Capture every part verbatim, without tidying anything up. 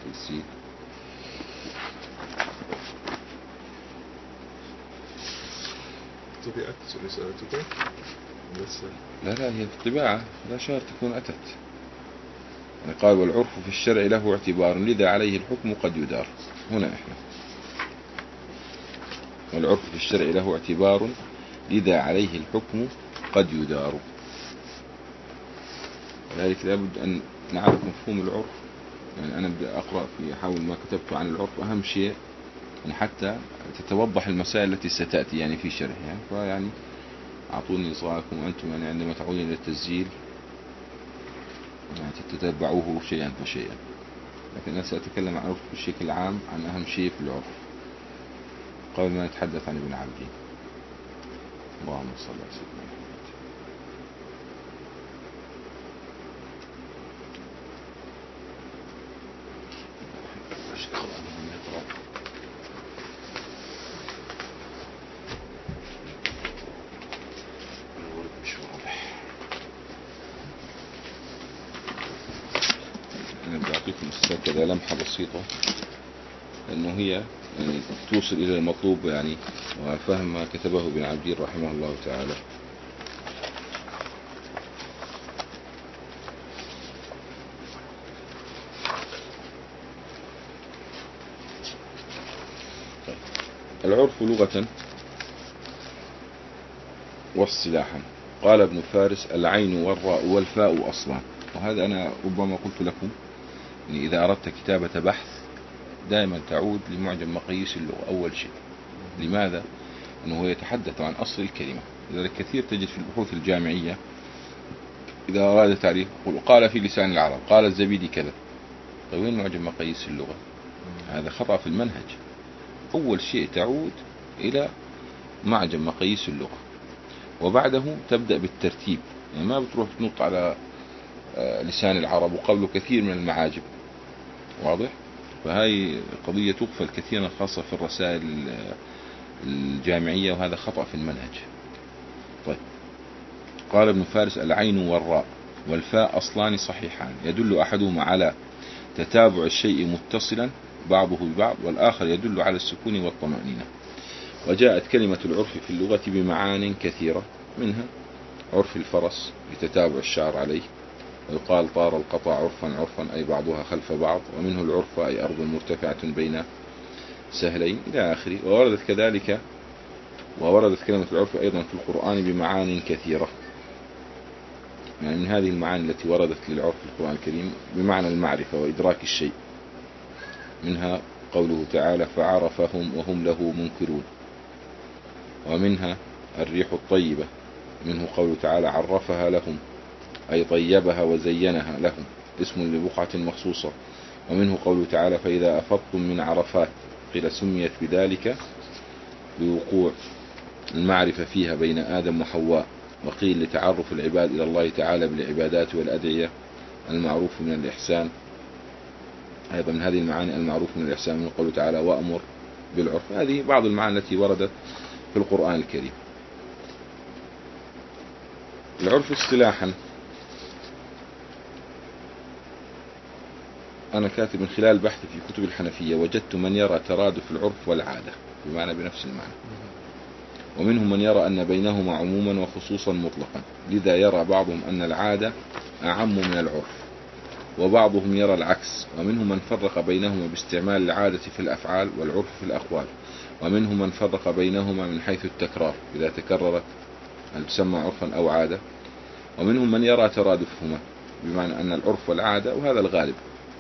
السين. طبيعة رسالتك بس لا لا هي الطباعة لا شرط تكون أتت. يعني قال والعرف في الشرع له اعتبار لذا عليه الحكم قد يدار. هنا إحنا والعرف في الشرع له اعتبار لذا عليه الحكم قد يدار. لذلك لابد أن نعرف مفهوم العرف. يعني أنا بدي أقرأ في أحاول ما كتبت عن العرف أهم شيء يعني حتى تتوضح المسائل التي ستأتي يعني في شرحها. فيعني أعطوني إصغاءكم أنتم يعني عندما تعودون إلى التسجيل يعني تتبعوه شيئا فشيئا. لكن أنا سأتكلم عن العرف بشكل عام عن أهم شيء في العرف قبل ما نتحدث عن ابن عابدين. اللهم صل على سيدنا محمد. كذا لمحة بسيطة أنه هي يعني توصل إلى المطلوب يعني وفهم ما كتبه ابن عابدين رحمه الله تعالى. طيب. العرف لغة واصطلاحا قال ابن فارس العين والراء والفاء أصلا. وهذا أنا ربما قلت لكم يعني إذا أردت كتابة بحث دائما تعود لمعجم مقاييس اللغة أول شيء. لماذا؟ أنه يتحدث عن أصل الكلمة. لذلك كثير تجد في البحوث الجامعية إذا أراد تعريف قال في لسان العرب قال الزبيدي كذا. طيب وين معجم مقاييس اللغة؟ هذا خطأ في المنهج. أول شيء تعود إلى معجم مقاييس اللغة وبعده تبدأ بالترتيب. يعني ما بتروح تنط على لسان العرب وقبله كثير من المعاجم. واضح؟ فهاي قضية تغفل كثيرا خاصة في الرسائل الجامعية وهذا خطأ في المنهج. طيب قال ابن فارس العين والراء والفاء أصلان صحيحان يدل أحدهما على تتابع الشيء متصلا بعضه ببعض والآخر يدل على السكون والطمأنينة. وجاءت كلمة العرف في اللغة بمعان كثيرة منها عرف الفرس لتتابع الشعر عليه ويقال طار القطع عرفا عرفا أي بعضها خلف بعض ومنه العرف أي أرض مرتفعة بين سهلين إلى آخره. ووردت كذلك ووردت كلمة العرف أيضا في القرآن بمعان كثيرة. يعني من هذه المعاني التي وردت للعرف في القرآن الكريم بمعنى المعرفة وإدراك الشيء منها قوله تعالى فعرفهم وهم له منكرون. ومنها الريح الطيبة منه قوله تعالى عرفها لهم أي طيبها وزينها لهم اسم لبقعة مخصوصة. ومنه قوله تعالى فإذا أفضتم من عرفات قيل سميت بذلك بوقوع المعرفة فيها بين آدم وحواء وقيل لتعرف العباد إلى الله تعالى بالعبادات والأدعية المعروف من الإحسان. أيضا من هذه المعاني المعروف من الإحسان من قوله تعالى وأمر بالعرف. هذه بعض المعاني التي وردت في القرآن الكريم. العرف اصطلاحا أنا كاتب من خلال بحث في كتب الحنفية وجدت من يرى ترادف العرف والعادة بمعنى بنفس المعنى ومنهم من يرى أن بينهما عموما وخصوصا مطلقا. لذا يرى بعضهم أن العادة أعم من العرف وبعضهم يرى العكس. ومنهم من فرق بينهما باستعمال العادة في الأفعال والعرف في الأقوال. ومنهم من فرق بينهما من حيث التكرار إذا تكررت هل تسمى عرفا أو عادة. ومنهم من يرى ترادفهما بمعنى أن العرف والعادة وهذا الغالب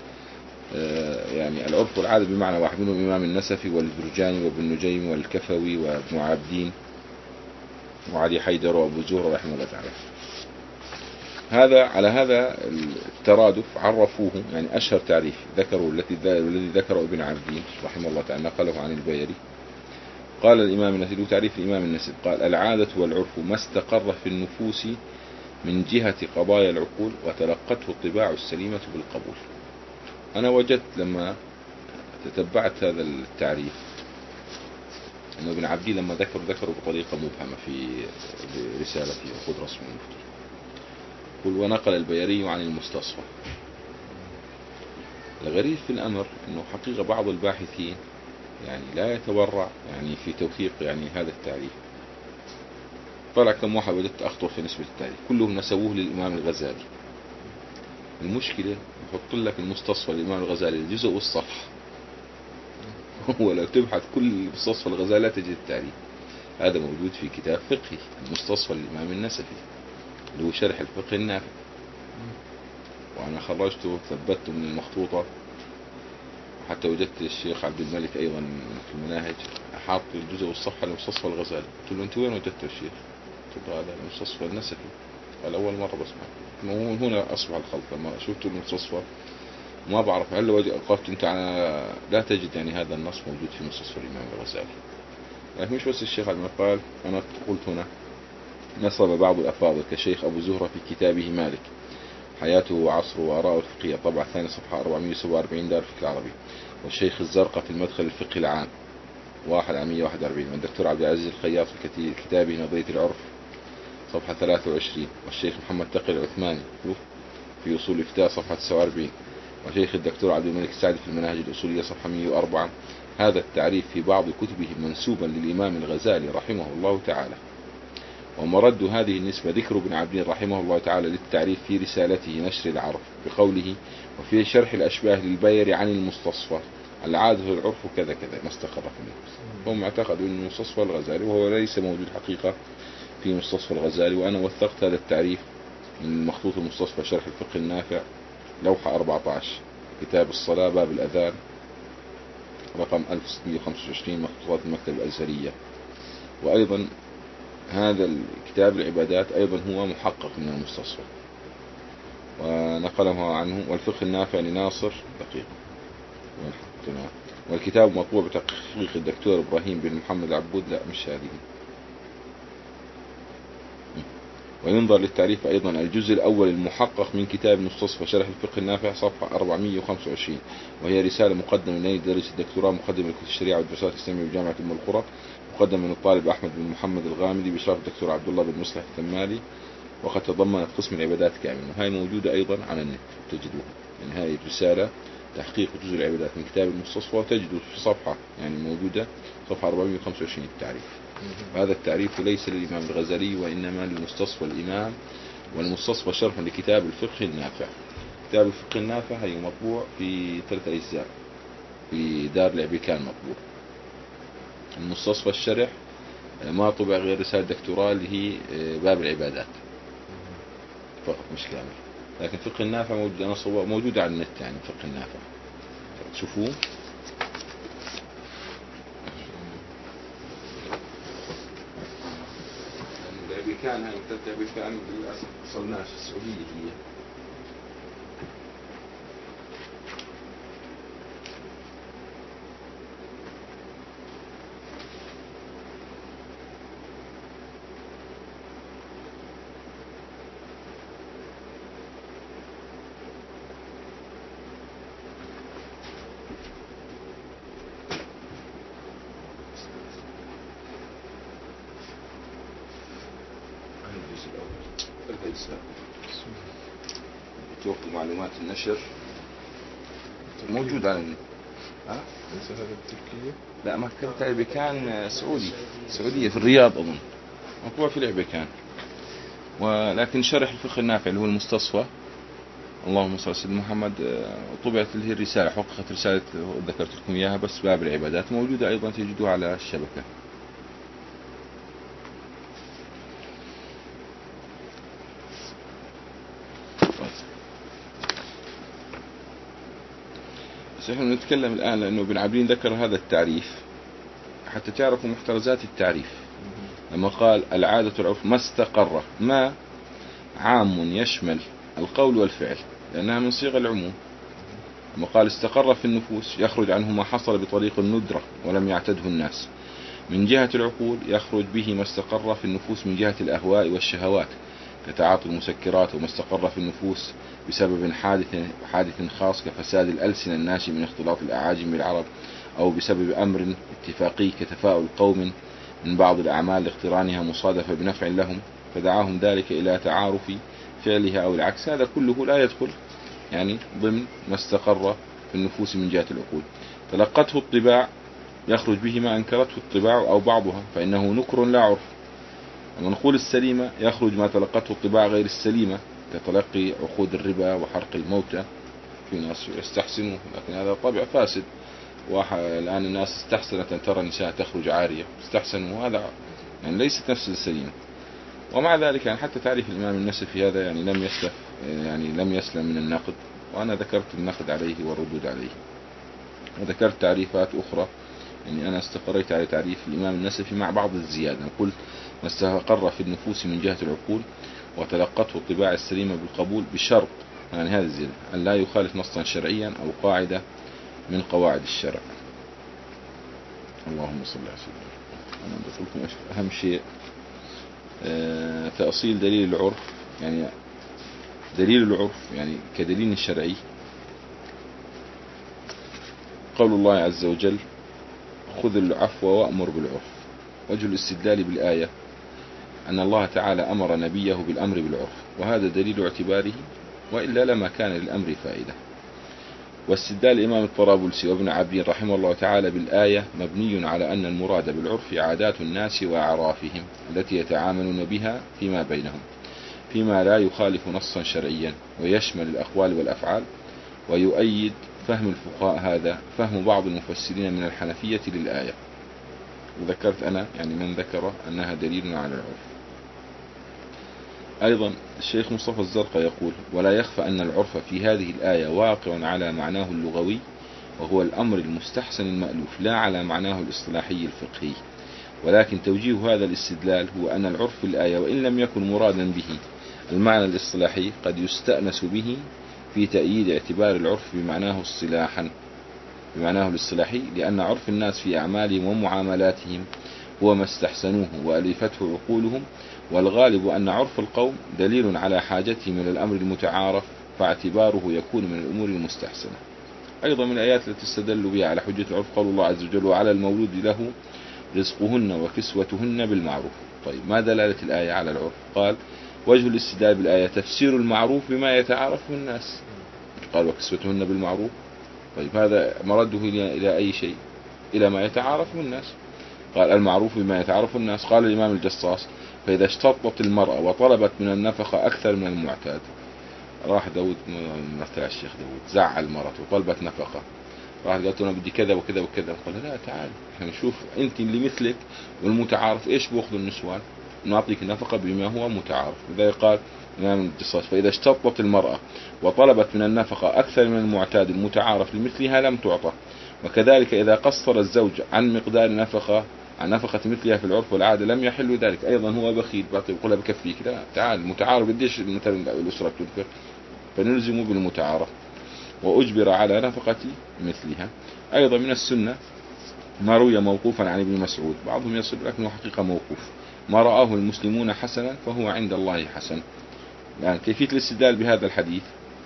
يعني العرف والعادة بمعنى واحد. منهم إمام النسفي والبرجاني وابن نجيم والكفوي وابن عابدين وعلي حيدر وابو زهر رحمه الله تعالى. هذا على هذا الترادف عرفوه يعني أشهر تعريف ذكروا الذي الذي ذكره ابن عابدين رحمه الله تعالى نقله عن البيري. قال الإمام النسفي تعريف الإمام النسفي قال العادة والعرف ما استقر في النفوس من جهة قضايا العقول وتلقته الطباع السليمة بالقبول. أنا وجدت لما تتبعت هذا التعريف أنه ابن عابدين لما ذكر ذكره بطريقة مبهمة في رسالته وخذ رسم المفتي. قل ونقل البيري عن المستصفى الغريب في الأمر أنه حقيقة بعض الباحثين يعني لا يتورع يعني في توثيق يعني هذا التعريف. طلع كم واحد وجدت أخطر في نسبة التعريف، كلهم نسبوه للإمام الغزالي. المشكلة يحط لك المستصفى للإمام الغزالي الجزء والصفحة ولو تبحث كل مستصفى الغزالي لا تجد التعريف. هذا موجود في كتاب فقهي المستصفى للإمام النسفي اللي هو شرح الفقه النافع، وأنا خرجته وثبته من المخطوطة، حتى وجدت الشيخ عبد الملك أيضا في المناهج حاط الجزء والصفحة لمستصفى الغزالي. قلت له أنت وين وجدته الشيخ؟ قلت له هذا المستصفى النسفي. قال أول مرة بسمع. هنا أصبح الخلط لما شفت المستصفى ما بعرف هل وقفت أنت على لا تجد يعني هذا النص موجود في مستصفى الإمام الغزالي. لكن مش بس الشيخ عبد قال، أنا قلت هنا نصب بعض الأفاضل كشيخ أبو زهرة في كتابه مالك حياته وعصره وآراءه الفقهية طبعة ثاني صفحة أربعمائة وسبعة وأربعين دار الفقه العربي، والشيخ الزرقاء في المدخل الفقهي العام واحد على مئة وواحد وأربعين، والدكتور عبد العزيز الخياط في كتابه نظرية العرف صفحة ثلاثة وعشرين، والشيخ محمد تقي العثماني في أصول الإفتاء صفحة تسعة وأربعين، وشيخ الدكتور عبد الملك السعدي في المناهج الأصولية صفحة مئة وأربعة. هذا التعريف في بعض كتبه منسوبا للإمام الغزالي رحمه الله تعالى. ومرد هذه النسبة ذكر ابن عبدين رحمه الله تعالى للتعريف في رسالته نشر العرف بقوله وفي شرح الأشباه للبير عن المستصفى العادة العرف كذا كذا ما استقر في النفس. هم اعتقدوا أن مستصفى الغزالي وهو ليس موجود حقيقة في مستصفى الغزالي. وأنا وثقت هذا التعريف من مخطوط المستصفى شرح الفقه النافع لوحة أربعة عشر كتاب الصلاة باب الأذان رقم ألف وستمائة وخمسة وعشرين مخطوطات المكتبة الأزهرية. وأيضا هذا الكتاب العبادات أيضا هو محقق من المستصفى ونقله عنه. والفقه النافع لناصر دقيق، والكتاب مطبوع بتحقيق الدكتور إبراهيم بن محمد العبود، لا مش هذه. وينظر للتعريف أيضا الجزء الأول المحقق من كتاب مستصفى شرح الفقه النافع صفحة أربعمائة وخمسة وعشرين، وهي رسالة مقدمة من درس الدكتوراه مقدمة لكلية الشريعة والدراسات الإسلامية بجامعة أم القرى، مقدم من الطالب أحمد بن محمد الغامدي بإشراف الدكتور عبد الله بن مصلح الثمالي، وقد تضمنت قسم العبادات كامل، وهي موجودة أيضا على النت تجدوها. يعني هذه الرسالة تحقيق جزء العبادات من كتاب المستصفى وتجدوا في صفحة يعني موجودة صفحة أربعمائة وخمسة وعشرين التعريف. هذا التعريف ليس للإمام الغزالي وإنما للمستصفى الإمام، والمستصفى شرح لكتاب الفقه النافع. كتاب الفقه النافع هي مطبوع في ثلاث أجزاء في دار العبيكان مطبوع. المستصفى الشرح ما طبع غير رسالة دكتوراه اللي هي باب العبادات فقط مش كامل، لكن فقه النافع موجود أنا صور موجودة على النت. يعني فقه النافع تشوفوه. العبيكان هاي مكتبة العبيكان للأسف وصلناش السعودية هي. توقع معلومات النشر موجود على النت. ها؟ ليس هذا التركية؟ لا مكتبة العبيكان سعودي سعودية في الرياض أظن مطبوع في العبيكان. ولكن شرح الفقه النافع اللي هو المستصفى اللهم صل على سيدنا محمد طبعت له الرسالة حققت رسالة ذكرت لكم إياها بس باب العبادات موجودة أيضا تجدوها على الشبكة. نحن نتكلم الآن لأنه ابن عبدين ذكر هذا التعريف حتى تعرفوا محترزات التعريف. لما قال العادة العرف ما استقر، ما عام يشمل القول والفعل لأنها من صيغ العموم. لما قال استقر في النفوس يخرج عنه ما حصل بطريق الندرة ولم يعتده الناس. من جهة العقول يخرج به ما استقر في النفوس من جهة الأهواء والشهوات كتعاطي المسكرات، وما استقر في النفوس بسبب حادث حادث خاص كفساد الألسنة الناشئ من اختلاط الأعاجم بالعرب، أو بسبب أمر اتفاقي كتفاؤل قوم من بعض الأعمال لاقترانها مصادفة بنفع لهم فدعاهم ذلك إلى تعارف فعلها أو العكس. هذا كله لا يدخل يعني ضمن ما استقر في النفوس من جهة العقول. تلقته الطباع يخرج به ما أنكرته الطباع أو بعضها، فإنه نكر لا عرف. المنقول السليمة يخرج ما تلقته الطباع غير السليمة، كتلقي عقود الربا وحرق الموتى. في ناس يستحسنوا، لكن هذا طبع فاسد. والآن الناس استحسنت أن ترى النساء تخرج عارية، استحسنوا، وهذا يعني ليست نفس السليمة. ومع ذلك يعني حتى تعريف الإمام النسفي هذا يعني لم يسلم يعني لم يسلم من النقد، وأنا ذكرت النقد عليه والردود عليه، وذكرت تعريفات أخرى. يعني أنا استقريت على تعريف الإمام النسفي مع بعض الزيادة. قلت ما استقر في النفوس من جهة العقول وتلقته الطباع السليمة بالقبول بشرط، يعني هذا الزيادة، أن لا يخالف نصا شرعيا أو قاعدة من قواعد الشرع. اللهم صل على سيدنا. أنا بقول لكم أهم شيء أه تأصيل دليل العرف، يعني دليل العرف يعني كدليل شرعي قول الله عز وجل خذ العفو وأمر بالعرف. وجه الاستدلال بالآية أن الله تعالى أمر نبيه بالأمر بالعرف، وهذا دليل اعتباره، وإلا لما كان للأمر فائدة. واستدلال الإمام الطرابلسي وابن عبدين رحمه الله تعالى بالآية مبني على أن المراد بالعرف عادات الناس وأعرافهم التي يتعاملون بها فيما بينهم، فيما لا يخالف نصا شرعيا، ويشمل الأقوال والأفعال. ويؤيد فهم الفقهاء هذا فهم بعض المفسرين من الحنفية للآية، وذكرت أنا يعني من ذكر أنها دليل على العرف. أيضا الشيخ مصطفى الزرقاء يقول ولا يخفى أن العرف في هذه الآية واقع على معناه اللغوي، وهو الأمر المستحسن المألوف، لا على معناه الاصطلاحي الفقهي. ولكن توجيه هذا الاستدلال هو أن العرف في الآية وإن لم يكن مرادا به المعنى الاصطلاحي قد يستأنس به في تأييد اعتبار العرف بمعناه اصطلاحا بمعناه الاصطلاحي، لأن عرف الناس في أعمالهم ومعاملاتهم هو ما استحسنوه وألفته عقولهم، والغالب أن عرف القوم دليل على حاجتهم إلى الأمر المتعارف، فاعتباره يكون من الأمور المستحسنة. أيضا من الآيات التي استدلوا بها على حجة العرف قول الله عز وجل وعلى المولود له رزقهن وكسوتهن بالمعروف. طيب ما دلالة الآية على العرف؟ قال وجه الاستدلال بالآية تفسير المعروف بما يتعارفه الناس، قال وكسوتهن بالمعروف. طيب هذا مرده إلى أي شيء؟ إلى ما يتعارفه الناس. قال المعروف بما يتعارف الناس. قال الإمام الجصاص فإذا اشتطت المرأة وطلبت من النفقة أكثر من المعتاد، راح داود مرتاع الشيخ داود زعل مرته وطلبت نفقة، راح قالت له أنا بدي كذا وكذا وكذا، قال لا تعال احنا نشوف أنت اللي مثلك والمتعارف إيش بأخذوا النسوان، نعطيك نفقة بما هو متعارف. لذلك قال الإمام الجصاص فإذا اشتطت المرأة وطلبت من النفقة أكثر من المعتاد المتعارف لمثلها لم تعطى. وكذلك إذا قصر الزوج عن مقدار نفقة عن نفقة مثلها في العرف والعادة لم يحل ذلك، أيضا هو بخيل يقولها بكفيك، لا تعال متعارف قديش مثلا الأسرة تنفق، فنلزم بالمتعارف وأجبر على نفقة مثلها. أيضا من السنة ما روي موقوفا عن ابن مسعود، بعضهم يصل لكنه حقيقة موقوف، ما رآه المسلمون حسنا فهو عند الله حسن. يعني كيفية الاستدلال بهذا الحديث،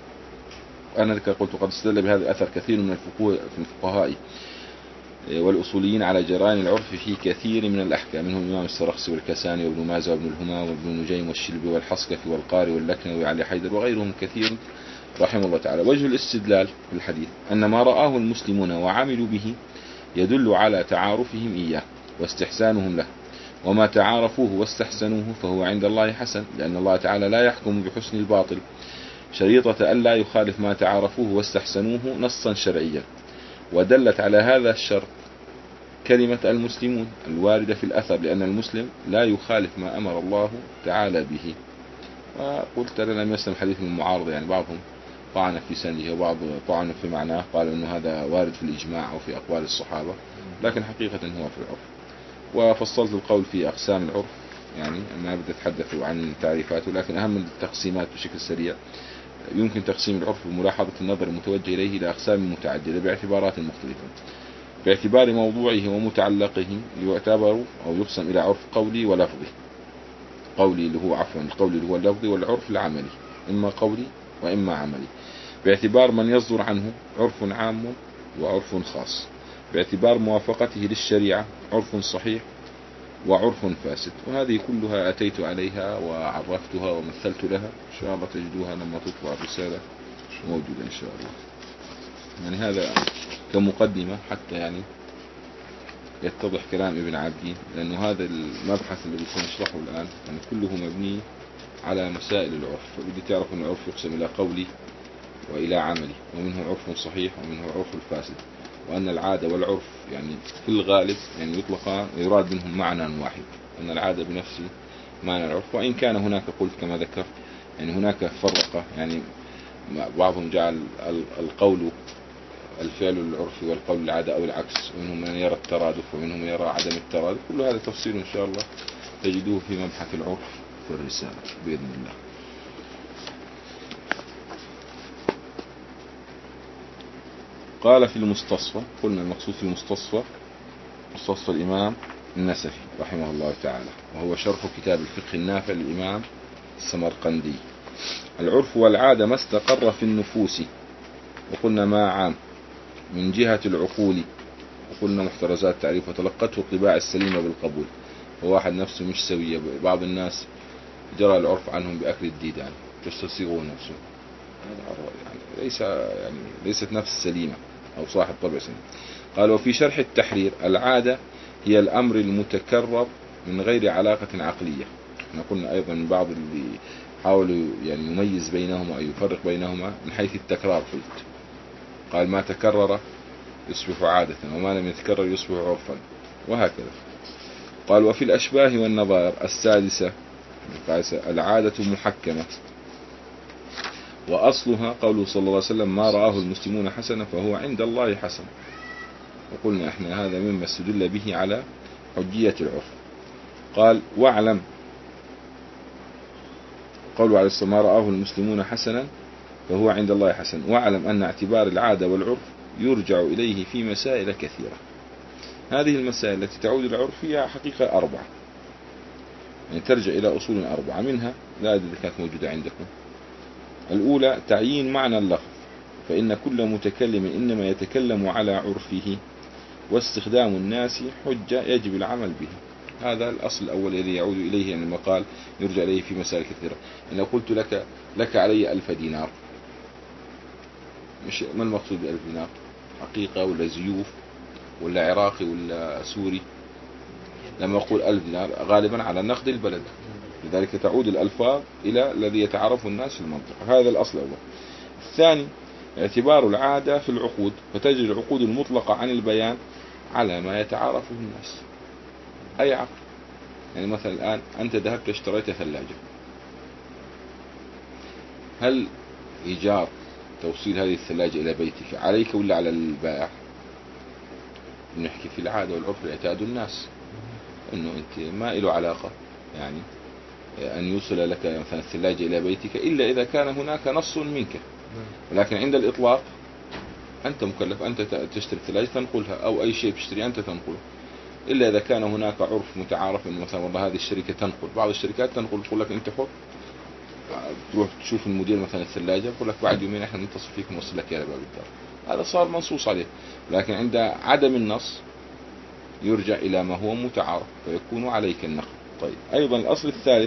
أنا قلت قد استدل بهذا الأثر كثير من الفقهاء والأصوليين على جريان العرف في كثير من الأحكام، منهم الإمام السرخسي والكساني وابن مازة وابن الهمام وابن نجيم والشلبي والحصكفي والقاري واللكنوي وعلي حيدر وغيرهم كثير رحمه الله تعالى. وجه الاستدلال في الحديث أن ما رآه المسلمون وعملوا به يدل على تعارفهم إياه واستحسانهم له، وما تعارفوه واستحسنوه فهو عند الله حسن، لأن الله تعالى لا يحكم بحسن الباطل، شريطة أن لا يخالف ما تعارفوه واستحسنوه نصا شرعيا. ودلت على هذا الشرط كلمة المسلمون الواردة في الأثر، لأن المسلم لا يخالف ما أمر الله تعالى به. وقلت لنا لم يسلم حديث من المعارضة، يعني بعضهم طعن في سنده وبعض طعن في معناه، قال أنه هذا وارد في الإجماع أو في أقوال الصحابة، لكن حقيقة هو في العرف. وفصلت القول في أقسام العرف، يعني ما بدي أتحدث عن تعريفاته، لكن أهم التقسيمات بشكل سريع يمكن تقسيم العرف بملاحظة النظر المتوجه إليه إلى أقسام متعددة باعتبارات مختلفة. باعتبار موضوعه ومتعلقه يعتبر أو يقسم إلى عرف قولي ولفظي. قولي اللي هو عفوا القولي اللي هو اللفظي، والعرف العملي إما قولي وإما عملي. باعتبار من يصدر عنه عرف عام وعرف خاص. باعتبار موافقته للشريعة عرف صحيح وعرف فاسد. وهذه كلها أتيت عليها وعرفتها ومثلت لها، إن شاء الله تجدوها لما تطبع الرسالة موجودة إن شاء الله. يعني هذا كمقدمة حتى يعني يتضح كلام ابن عابدين، لأنه هذا المبحث الذي سنشرحه الآن يعني كله مبني على مسائل العرف. فبدي تعرف أن العرف يقسم إلى قولي وإلى عملي، ومنه عرف صحيح ومنه عرف الفاسد، وأن العادة والعرف يعني في الغالب يعني يطلقان ويراد منهم معنى واحد، أن العادة بنفسه معنى العرف، وإن كان هناك قلت كما ذكرت يعني هناك فرقة، يعني بعضهم جعل القول الفعل العرفي والقول العادة أو العكس، ومنهم من يرى الترادف ومنهم من يرى عدم الترادف. كل هذا تفصيل إن شاء الله تجدوه في مبحث العرف في الرسالة بإذن الله. قال في المستصفى، قلنا المقصود في المستصفى مستصفى الإمام النسفي رحمه الله تعالى، وهو شرح كتاب الفقه النافع للإمام السمرقندي. العرف والعادة ما استقر في النفوس، وقلنا ما عام من جهة العقول، وقلنا محترزات تعريف وتلقته الطباع السليمة بالقبول. وواحد نفسه مش سوية، بعض الناس جرى العرف عنهم بأكل الديدان يستصيغون نفسه، يعني ليس يعني ليست نفس سليمة أو صاحب طبع سليم. قال وفي شرح التحرير العادة هي الأمر المتكرر من غير علاقة عقلية. احنا قلنا أيضا من بعض اللي حاولوا يعني يميز بينهما أو يفرق بينهما من حيث التكرار، قلت قال ما تكرر يصبح عادة، وما لم يتكرر يصبح عرفا، وهكذا. قال وفي الأشباه والنظائر السادسة العادة محكمة، وأصلها قوله صلى الله عليه وسلم ما رآه المسلمون حسنا فهو عند الله حسن. وقلنا احنا هذا مما استدل به على حجية العرف. قال واعلم، قوله عليه الصلاة ما رآه المسلمون حسنا فهو عند الله حسن، واعلم أن اعتبار العادة والعرف يرجع إليه في مسائل كثيرة. هذه المسائل التي تعود إلى العرف هي حقيقة أربعة، يعني ترجع إلى أصول أربعة، منها لا أدري كانت موجودة عندكم. الأولى تعيين معنى اللفظ، فإن كل متكلم إنما يتكلم على عرفه، واستخدام الناس حجة يجب العمل به. هذا الأصل الأول الذي يعود إليه يعني المقال يرجع إليه في مسائل كثيرة. إن لو قلت لك لك علي ألف دينار، مش ما المقصود بألف دينار؟ حقيقة ولا زيوف ولا عراقي ولا سوري؟ لما أقول ألف دينار غالبا على نقد البلد، لذلك تعود الألفاظ إلى الذي يتعرف الناس في المنطقة. هذا الأصل الأول. الثاني اعتبار العادة في العقود، فتجري العقود المطلقة عن البيان على ما يتعارفه الناس، أي عقد. يعني مثلا الآن أنت ذهبت اشتريت ثلاجة، هل إيجار توصيل هذه الثلاجة إلى بيتك عليك ولا على البائع؟ نحكي في العادة والعرف اللي يعتاد الناس، إنه أنت ما له علاقة يعني أن يوصل لك مثلا الثلاجة إلى بيتك إلا إذا كان هناك نص منك، ولكن عند الإطلاق أنت مكلف، أنت تشتري الثلاجة تنقلها أو أي شيء تشتري أنت تنقله، إلا إذا كان هناك عرف متعارف إنه مثلا والله هذه الشركة تنقل، بعض الشركات تنقل تقول لك أنت حط، تروح تشوف المدير مثلا الثلاجة يقول لك بعد يومين إحنا نتصل فيك نوصل لك إلى باب الدار. هذا صار منصوص عليه، لكن عند عدم النص يرجع إلى ما هو متعارف فيكون عليك النقل. طيب أيضا الأصل الثالث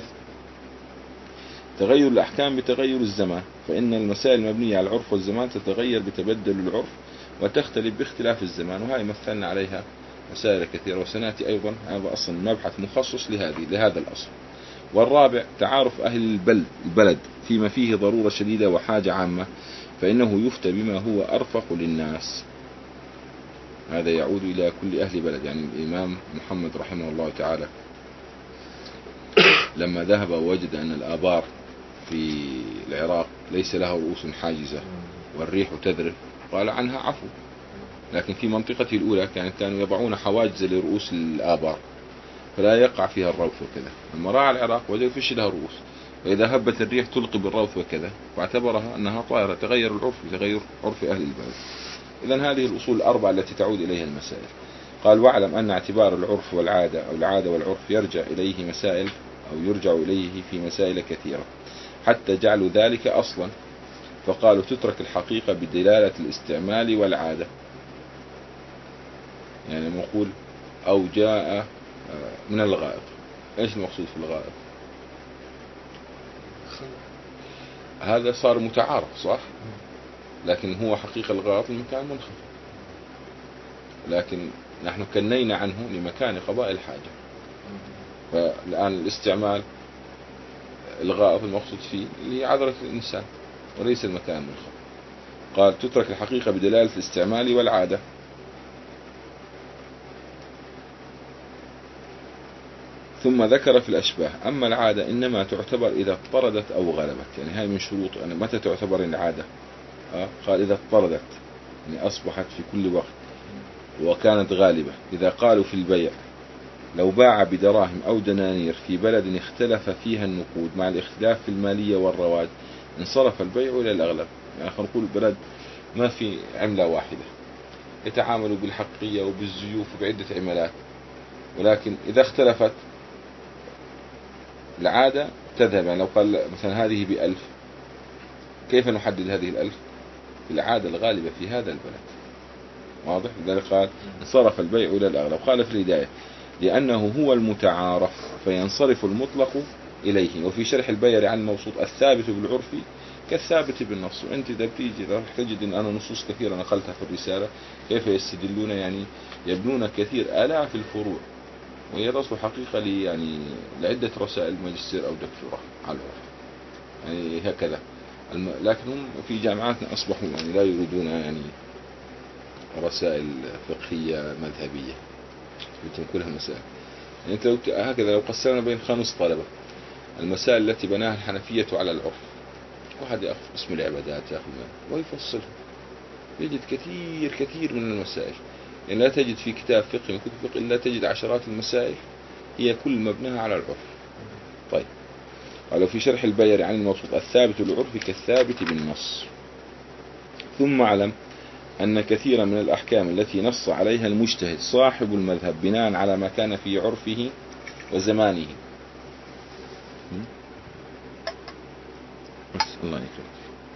تغير الأحكام بتغير الزمان، فإن المسائل المبنية على العرف والزمان تتغير بتبدل العرف وتختلف باختلاف الزمان، وهي مثلنا عليها مسائل كثيرة، وسنأتي أيضا هذا أصلا مبحث مخصص لهذه لهذا الأصل. والرابع تعارف أهل البلد البلد فيما فيه ضرورة شديدة وحاجة عامة، فإنه يفتى بما هو أرفق للناس. هذا يعود إلى كل أهل بلد. يعني الإمام محمد رحمه الله تعالى لما ذهب ووجد أن الآبار في العراق ليس لها رؤوس حاجزة والريح تذرف، قال عنها عفو، لكن في منطقته الأولى كانوا يضعون حواجز لرؤوس الآبار فلا يقع فيها الروث وكذا. لما راح العراق وجد فيش لها رؤوس، فإذا هبت الريح تلقي بالروث وكذا، فاعتبرها أنها طائرة، تغير العرف تغير عرف أهل البلد. إذن هذه الأصول الأربعة التي تعود إليها المسائل. قال واعلم أن اعتبار العرف والعادة أو العادة والعرف يرجع إليه مسائل أو يرجع إليه في مسائل كثيرة، حتى جعلوا ذلك أصلا، فقالوا تترك الحقيقة بدلالة الاستعمال والعادة. يعني نقول أو جاء من الغائط، إيش المقصود في الغائط؟ هذا صار متعارف صح؟ لكن هو حقيقة الغائط المكان منخفض، لكن نحن كنينا عنه لمكان قضاء الحاجة. فالآن الاستعمال الغائط المقصود فيه لعذرة الإنسان وليس المكان المنخفض. قال تترك الحقيقة بدلالة الاستعمال والعادة. ثم ذكر في الأشباه أما العادة إنما تعتبر إذا اضطردت أو غلبت. يعني هاي من شروط أنا متى تعتبر العادة؟ آه قال إذا اضطردت، يعني أصبحت في كل وقت وكانت غالبة. إذا قالوا في البيع لو باع بدراهم أو دنانير في بلد اختلف فيها النقود مع الاختلاف في المالية والرواج انصرف البيع إلى الأغلب. يعني خلينا نقول بلد ما في عملة واحدة، يتعاملوا بالحقية وبالزيوف وبعدة عملات، ولكن إذا اختلفت العادة تذهب. يعني لو قال مثلا هذه بألف، كيف نحدد هذه الألف؟ العادة الغالبة في هذا البلد، واضح؟ لذلك قال انصرف البيع إلى الأغلب. قال في الهداية لأنه هو المتعارف فينصرف المطلق إليه. وفي شرح البير عن الموصوط الثابت بالعرف كالثابت بالنص. وأنت إذا بتيجي راح تجد أن أنا نصوص كثيرة نقلتها في الرسالة كيف يستدلون، يعني يبنون كثير آلاف الفروع، وهي تصل حقيقة لي يعني لعدة رسائل ماجستير أو دكتوراه على العرف، يعني هكذا. لكن هم في جامعاتنا أصبحوا يعني لا يريدون يعني رسائل فقهية مذهبية، يتم كلها مسائل. يعني انت لو هكذا لو قسمنا بين خمس طلبة المسائل التي بناها الحنفية على العرف، واحد يأخذ اسم العبادات يأخذ ويفصلها، يجد كثير كثير من المسائل. يعني لا تجد في كتاب فقه من كتب فقه إلا تجد عشرات المسائل هي كل مبناها على العرف. طيب قالوا في شرح البير عن الموصوط الثابت بالعرف كالثابت بالنص. ثم اعلم أن كثيرا من الأحكام التي نص عليها المجتهد صاحب المذهب بناء على ما كان في عرفه وزمانه. بس الله يكرمك.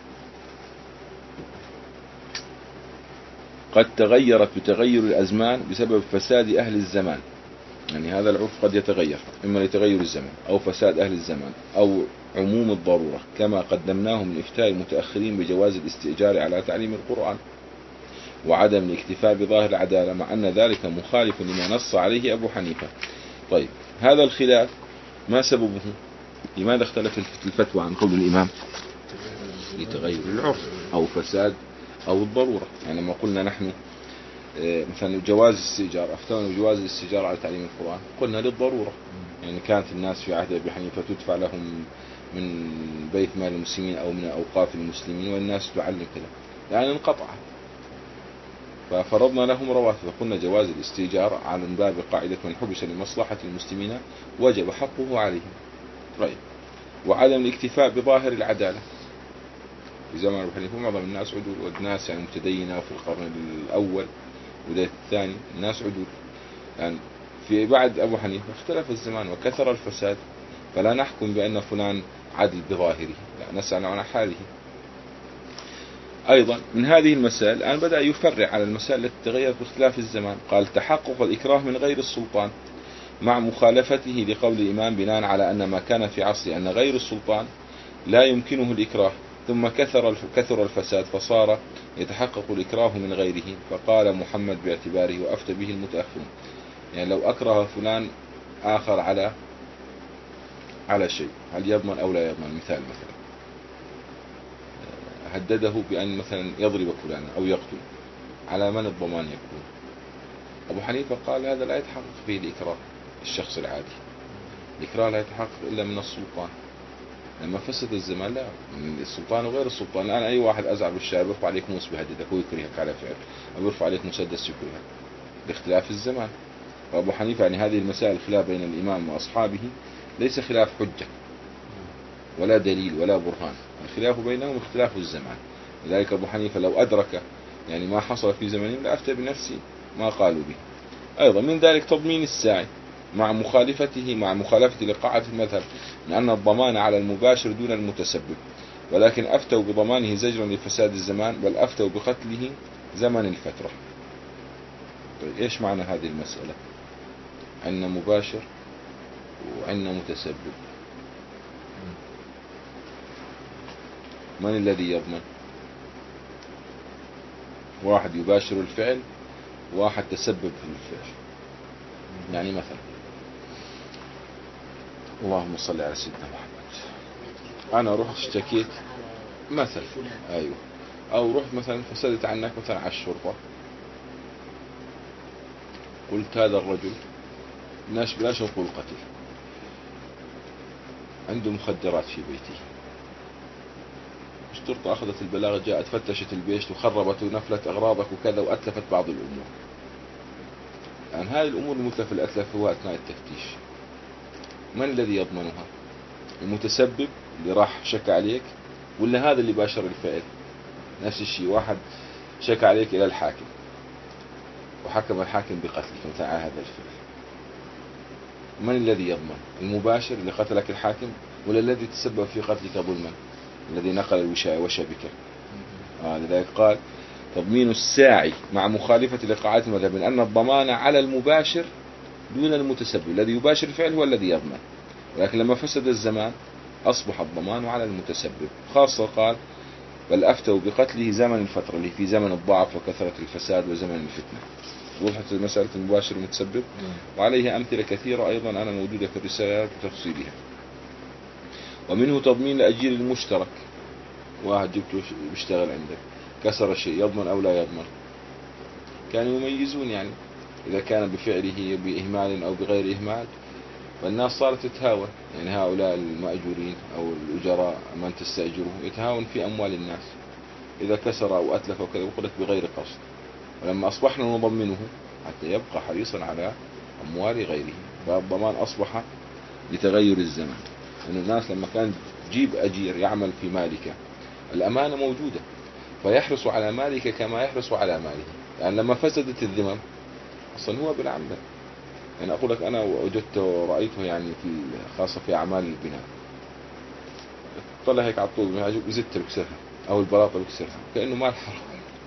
قد تغيرت بتغير الأزمان بسبب فساد أهل الزمان. يعني هذا العرف قد يتغير إما لتغير الزمان أو فساد أهل الزمان أو عموم الضرورة، كما قدمناه من إفتاء المتأخرين بجواز الاستئجار على تعليم القرآن وعدم الاكتفاء بظاهر العدالة، مع أن ذلك مخالف لما نص عليه أبو حنيفة. طيب هذا الخلاف ما سببه؟ لماذا اختلفت الفتوى عن قول الإمام؟ لتغير العرف أو فساد أو الضرورة. يعني لما قلنا نحن مثلا جواز الاستئجار، أفتونا بجواز الاستئجار على تعليم القرآن، قلنا للضرورة. يعني كانت الناس في عهد أبي حنيفة تدفع لهم من بيت مال المسلمين أو من أوقاف المسلمين والناس تعلم كذا، يعني انقطعت، ففرضنا لهم رواتب، فقلنا جواز الاستئجار على باب قاعدة من حبس لمصلحة المسلمين وجب حقه عليهم. طيب وعدم الاكتفاء بظاهر العدالة. في زمان أبو حنيفة معظم الناس عدول، والناس يعني متدينة في القرن الأول وده الثاني الناس عدول. يعني في بعد أبو حنيفة اختلف الزمان وكثر الفساد، فلا نحكم بأن فلان عدل بظاهره، لا نسأل عن حاله. أيضا من هذه المسائل الآن بدأ يفرع على المسائل التي تغيرت باختلاف الزمان. قال تحقق الإكراه من غير السلطان مع مخالفته لقول الإمام بناء على أن ما كان في عصر أن غير السلطان لا يمكنه الإكراه، ثم كثر كثر الفساد فصار يتحقق الإكراه من غيره، فقال محمد باعتباره وأفتى به المتأخرون. يعني لو أكره فلان آخر على على شيء هل يضمن أو لا يضمن؟ مثال مثلا هدده بأن مثلا يضرب فلانا أو يقتل، على من الضمان يكون؟ أبو حنيفة قال هذا لا يتحقق فيه الإكراه الشخص العادي، الإكراه لا يتحقق إلا من السلطان. لما فسد الزمان لا، من السلطان وغير السلطان. الآن أي واحد أزعل بالشارع يرفع عليك موس بهددك ويكرهك على فعل، أو يرفع عليك مسدس يكرهك باختلاف الزمان. وأبو حنيفة يعني هذه المسائل الخلاف بين الإمام وأصحابه ليس خلاف حجة ولا دليل ولا برهان، الخلاف بينهم اختلاف الزمان. لذلك أبو حنيفة لو أدرك يعني ما حصل في زمنهم لأفتى بنفسه ما قالوا به. أيضا من ذلك تضمين الساعي مع مخالفته مع مخالفة لقاعة المذهب من أن الضمان على المباشر دون المتسبب، ولكن أفتوا بضمانه زجرا لفساد الزمان، بل أفتوا بقتله زمن الفترة. طيب إيش معنى هذه المسألة؟ عندنا مباشر وعندنا متسبب، من الذي يضمن؟ واحد يباشر الفعل، واحد تسبب في الفعل. يعني مثلا اللهم صل على سيدنا محمد، أنا رحت اشتكيت مثلا، أيوه، أو رحت مثلا فسدت عنك مثلا على الشرطة، قلت هذا الرجل ناش بلاش نقول قتل، عنده مخدرات في بيتي. الشرطة أخذت البلاغ، جاءت فتشت البيت وخربت ونفلت أغراضك وكذا وأتلفت بعض الأمور. يعني هذه الأمور المتلفة اللي أتلفوها أثناء التفتيش، من الذي يضمنها؟ المتسبب اللي راح شكى عليك، ولا هذا اللي باشر الفعل؟ نفس الشيء، واحد شكى عليك إلى الحاكم وحكم الحاكم بقتلك مثلا على هذا الفعل، من الذي يضمن؟ المباشر اللي قتلك الحاكم، ولا الذي تسبب في قتلك ظلما الذي نقل الوشاية وشبكه؟ آه لذلك قال تضمين الساعي مع مخالفة لقاعات المذهب من أن الضمان على المباشر دون المتسبب. الذي يباشر الفعل هو الذي يضمن، ولكن لما فسد الزمان أصبح الضمان على المتسبب. خاصة قال بل أفتوا بقتله زمن الفترة اللي في زمن الضعف وكثرة الفساد وزمن الفتنة. وضحت مسألة المباشر المتسبب، وعليه أمثلة كثيرة أيضا أنا موجودة في الرسالة بتفصيلها. ومنه تضمين الأجير المشترك، واحد جبته بيشتغل عندك كسر شيء، يضمن أو لا يضمن؟ كانوا يميزون يعني إذا كان بفعله بإهمال أو بغير إهمال، والناس صارت تتهاون، يعني هؤلاء المأجورين أو الأجراء من تستأجره يتهاون في أموال الناس، إذا كسر أو أتلف وكذا وقلت بغير قصد. ولما أصبحنا نضمنه حتى يبقى حريصا على أموال غيره، فالضمان أصبح لتغير الزمن. لأن الناس لما كان تجيب أجير يعمل في مالك، الأمانة موجودة، فيحرص على مالك كما يحرص على ماله. يعني لما فسدت الذمم أصلا هو بالعمل. يعني أقول لك أنا وجدت ورأيته يعني في خاصة في أعمال البناء، طلع هيك على الطول زدت بكسرها أو البلاطة بكسرها كأنه مال حرام.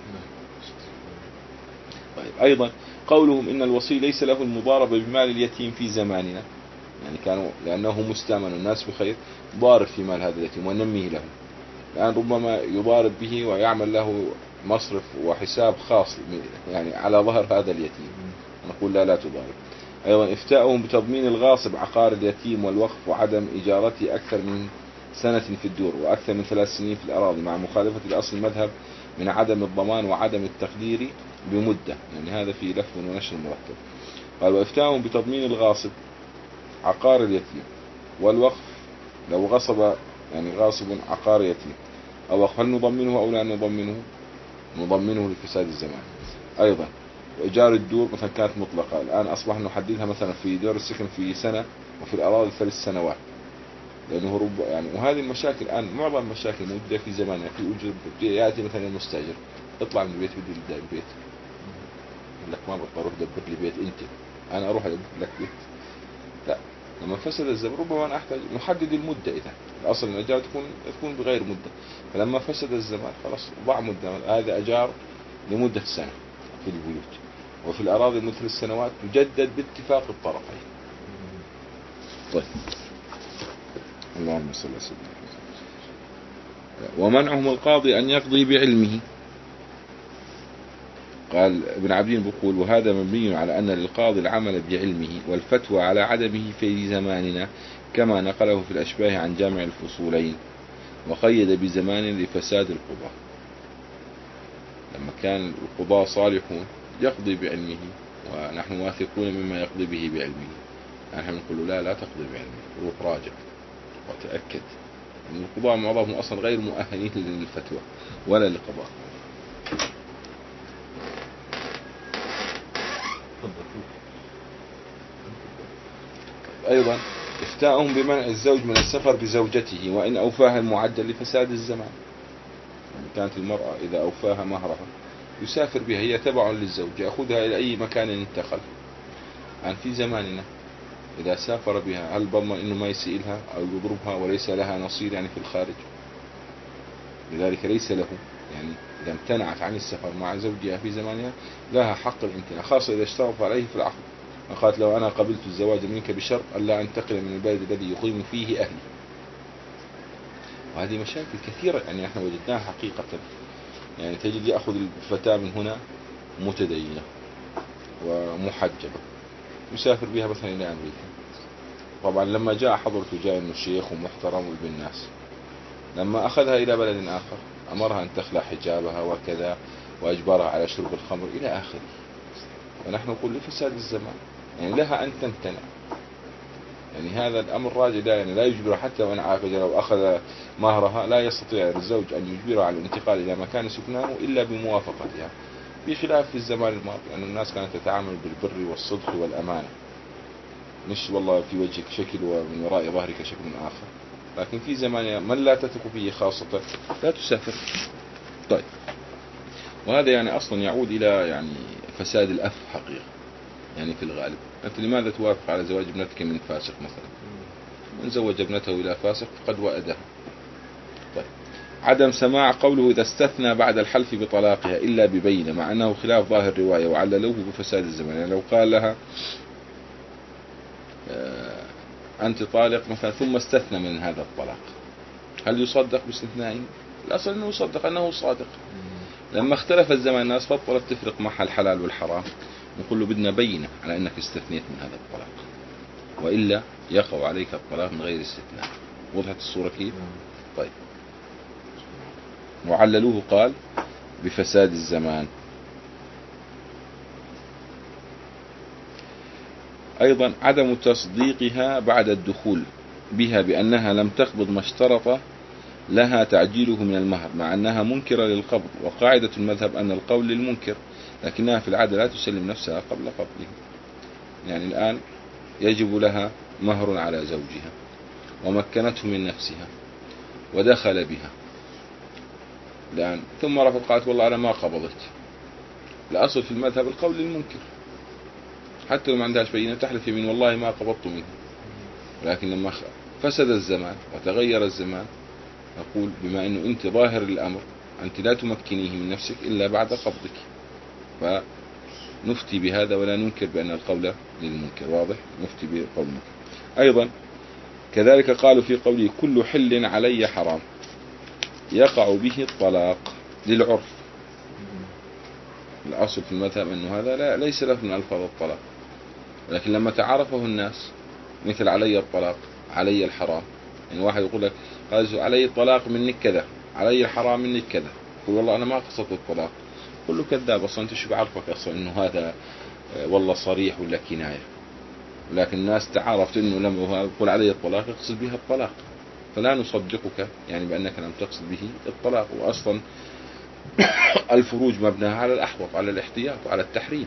طيب أيضا قولهم إن الوصي ليس له المضاربة بمال اليتيم في زماننا، يعني كانوا لأنه مستأمن الناس بخير ضارب في مال هذا اليتيم ونميه له، الآن ربما يضارب به ويعمل له مصرف وحساب خاص يعني على ظهر هذا اليتيم، نقول لا لا تضارب. أيضا إفتاؤهم بتضمين الغاصب عقار اليتيم والوقف وعدم إجارته أكثر من سنة في الدور وأكثر من ثلاث سنين في الأراضي، مع مخالفة الأصل المذهب من عدم الضمان وعدم التقدير بمدة، يعني هذا في لف ونشر مرتب. قال وإفتاؤهم بتضمين الغاصب عقار اليتيم والوقف، لو غصب يعني غاصب عقار يتيم أو وقف، هل نضمنه أو لا نضمنه؟ نضمنه لفساد الزمان. أيضا وإيجار الدور مثلا كانت مطلقة، الآن أصبح نحددها مثلا في دور السكن في سنة وفي الأراضي ثلاث سنوات، لأنه رب يعني. وهذه المشاكل الآن معظم المشاكل موجودة في زماننا، في أجر يأتي مثلا المستأجر يطلع من البيت بدي يبدأ البيت، يقول لك ما بطل أروح دبر لي بيت أنت، أنا أروح أدبر لك بيت. لا، لما فسد الزمن ربما أنا أحتاج نحدد المدة، إذا الأصل الإيجار تكون تكون بغير مدة، فلما فسد الزمان خلاص ضاع مدة، هذا أجار لمدة سنة في البيوت، وفي الأراضي مثل السنوات تجدد باتفاق الطرفين. طيب اللهم صل وسلم. ومنعهم القاضي أن يقضي بعلمه، قال ابن عبدين بقول وهذا مبني على أن للقاضي العمل بعلمه والفتوى على عدمه في زماننا، كما نقله في الأشباه عن جامع الفصولين، وقيد بزمان لفساد القضاء. لما كان القضاء صالحون يقضي بعلمه، ونحن واثقون مما يقضي به بعلمه، نحن نقول لا لا تقضي بعلمه، روح راجع وتأكد أن القضاء معظمهم أصلا غير مؤهلين للفتوى ولا للقضاء. أيضا إفتاؤهم بمنع الزوج من السفر بزوجته وإن أوفاها المعدل لفساد الزمان، يعني كانت المرأة إذا أوفاها مهرها يسافر بها، هي تبع للزوج يأخذها إلى أي مكان انتقل. الآن في زماننا إذا سافر بها هل ضمن إنه ما يسئلها أو يضربها وليس لها نصير يعني في الخارج؟ لذلك ليس له، يعني إذا امتنعت عن السفر مع زوجها في زمانها لها حق الامتناع، خاصة إذا اشترط عليه في العقد، قالت لو أنا قبلت الزواج منك بشرط ألا أنتقل من البلد الذي يقيم فيه أهلي. وهذه مشاكل كثيرة يعني احنا وجدناها حقيقة يعني تجد يأخذ الفتاة من هنا متدينة ومحجبة، يسافر بها مثلا إلى أمريكا. طبعا لما جاء حضرته جاء إنه شيخ ومحترم وابن الناس، لما أخذها إلى بلد آخر أمرها أن تخلع حجابها وكذا، وأجبرها على شرب الخمر إلى آخره. ونحن نقول لفساد الزمان، يعني لها أن تمتنع. يعني هذا الأمر راجع لا يعني لا يجبرها، حتى وإن عاقد لو أخذ مهرها لا يستطيع الزوج أن يجبرها على الانتقال إلى مكان سكناه إلا بموافقتها، بخلاف في الزمان الماضي أن الناس كانت تتعامل بالبر والصدق والأمانة، مش والله في وجهك شكل ومن وراء ظهرك شكل آخر. لكن في زمان من لا تثق فيه خاصة لا تسافر. طيب، وهذا يعني أصلا يعود إلى يعني فساد الأف حقيقة. يعني في الغالب أنت لماذا توافق على زواج ابنتك من فاسق مثلا؟ من زوج ابنته إلى فاسق فقد وأدها. طيب، عدم سماع قوله إذا استثنى بعد الحلف بطلاقها إلا ببينة، مع أنه خلاف ظاهر الرواية وعللوه بفساد الزمان. يعني لو قال لها أنت طالق مثلا ثم استثنى من هذا الطلاق، هل يصدق باستثنائه؟ الأصل أنه يصدق أنه صادق. لما اختلف الزمان الناس فاضطرت تفرق محل الحلال والحرام، نقول له بدنا بينة على أنك استثنيت من هذا الطلاق، وإلا يقع عليك الطلاق من غير استثناء. وضحت الصورة كيف؟ طيب، وعللوه قال بفساد الزمان. أيضا عدم تصديقها بعد الدخول بها بأنها لم تقبض ما اشترط لها تعجيله من المهر، مع أنها منكرة للقبض. وقاعدة المذهب أن القول للمنكر، لكنها في العادة لا تسلم نفسها قبل قبضه. يعني الآن يجب لها مهر على زوجها ومكنته من نفسها ودخل بها الآن، ثم رفض قالت والله أنا ما قبضت. الأصل في المذهب القول للمنكر، حتى لو ما عندهاش بينة تحلف يمين والله ما قبضت منه. لكن لما فسد الزمان وتغير الزمان نقول بما أنه أنت ظاهر الأمر أنت لا تمكنيه من نفسك إلا بعد قبضك، فنفتي بهذا ولا ننكر بأن القول للمنكر. واضح؟ نفتي بقول المنكر. أيضا كذلك قالوا في قوله كل حل علي حرام يقع به الطلاق للعرف. الأصل في المذهب أنه هذا لا ليس له من ألفاظ الطلاق، لكن لما تعرفه الناس مثل علي الطلاق علي الحرام، يعني واحد يقول لك قال علي الطلاق منك كذا، علي الحرام منك كذا، يقول والله أنا ما قصدت الطلاق، كله كذاب. أصلا أنت شو بعرفك أصلا أنه هذا والله صريح ولا كناية؟ لكن الناس تعرفت أنه لما يقول علي الطلاق يقصد بها الطلاق، فلا نصدقك يعني بأنك لم تقصد به الطلاق. وأصلا الفروج مبناها على الأحوط، على الاحتياط وعلى التحريم.